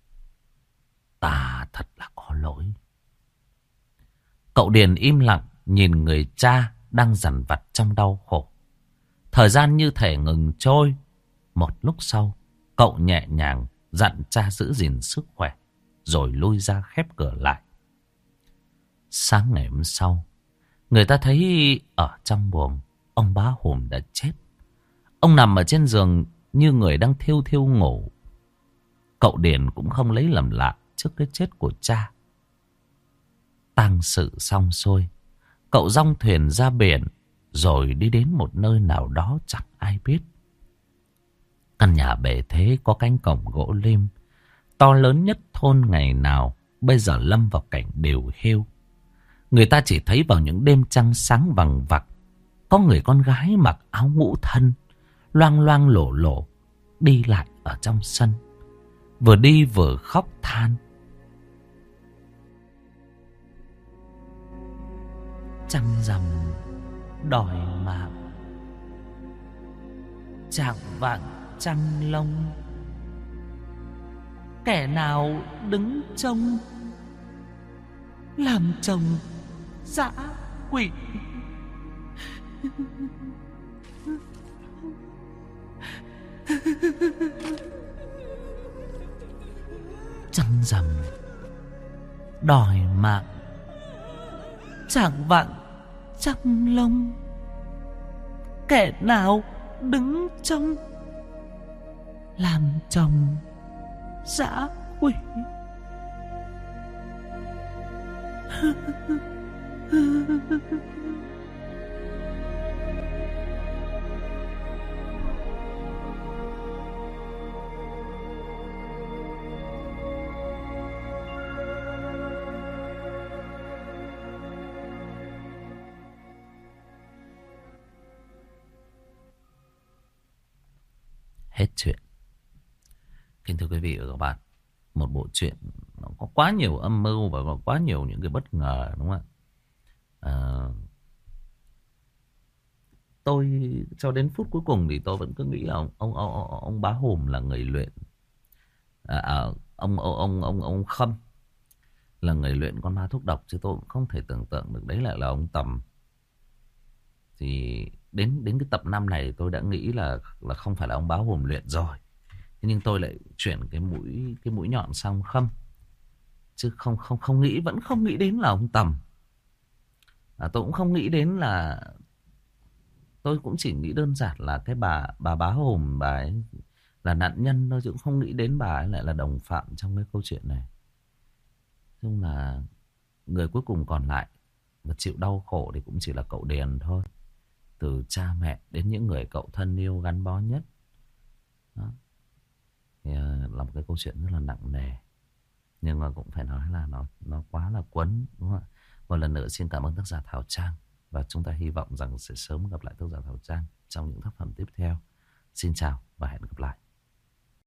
[SPEAKER 1] Ta thật là có lỗi. Cậu Điền im lặng nhìn người cha đang dằn vặt trong đau khổ. Thời gian như thể ngừng trôi. Một lúc sau, cậu nhẹ nhàng dặn cha giữ gìn sức khỏe, rồi lui ra khép cửa lại. Sáng ngày hôm sau, người ta thấy ở trong buồng, ông Bá Hùm đã chết. Ông nằm ở trên giường như người đang thiêu thiêu ngủ. Cậu Điền cũng không lấy làm lạ trước cái chết của cha. Tang sự xong xuôi, cậu dong thuyền ra biển, rồi đi đến một nơi nào đó chẳng ai biết. Căn nhà bề thế có cánh cổng gỗ lim, to lớn nhất thôn ngày nào, bây giờ lâm vào cảnh đều hêu. Người ta chỉ thấy vào những đêm trăng sáng vằng vặc, có người con gái mặc áo ngũ thân, loang loang lổ lổ, đi lại ở trong sân, vừa đi vừa khóc than. Trăng rằm đòi mạng, chạng vạng trăng lông, kẻ nào đứng trông làm chồng dã quỷ. Trăng rằm đòi mạng, chạng vạng trăng lông, kẻ nào đứng trông làm chồng dã quỷ. Hết chuyện. Kính thưa quý vị và các bạn, một bộ truyện nó có quá nhiều âm mưu và có quá nhiều những cái bất ngờ, đúng không ạ? Tôi cho đến phút cuối cùng thì tôi vẫn cứ nghĩ là ông Bá Hùm là người luyện, ông Khâm là người luyện con ma thuốc độc, chứ tôi cũng không thể tưởng tượng được đấy lại là ông Tầm. Thì đến cái tập 5 này tôi đã nghĩ là không phải là ông Bá Hùm luyện rồi. Thế nhưng tôi lại chuyển cái mũi nhọn sang Khâm, chứ vẫn không nghĩ đến là ông Tầm. Tôi cũng không nghĩ đến là, tôi cũng chỉ nghĩ đơn giản là cái bà Bá Hùm, bà ấy là nạn nhân thôi, chứ cũng không nghĩ đến bà ấy lại là đồng phạm trong cái câu chuyện này. Nhưng là người cuối cùng còn lại và chịu đau khổ thì cũng chỉ là cậu Điền thôi. Từ cha mẹ đến những người cậu thân yêu gắn bó nhất. Đó. Thì là một cái câu chuyện rất là nặng nề. Nhưng mà cũng phải nói là nó quá là quấn, đúng không ạ? Một lần nữa xin cảm ơn tác giả Thảo Trang Và chúng ta hy vọng rằng sẽ sớm gặp lại tác giả Thảo Trang trong những tác phẩm tiếp theo. Xin chào và hẹn gặp lại.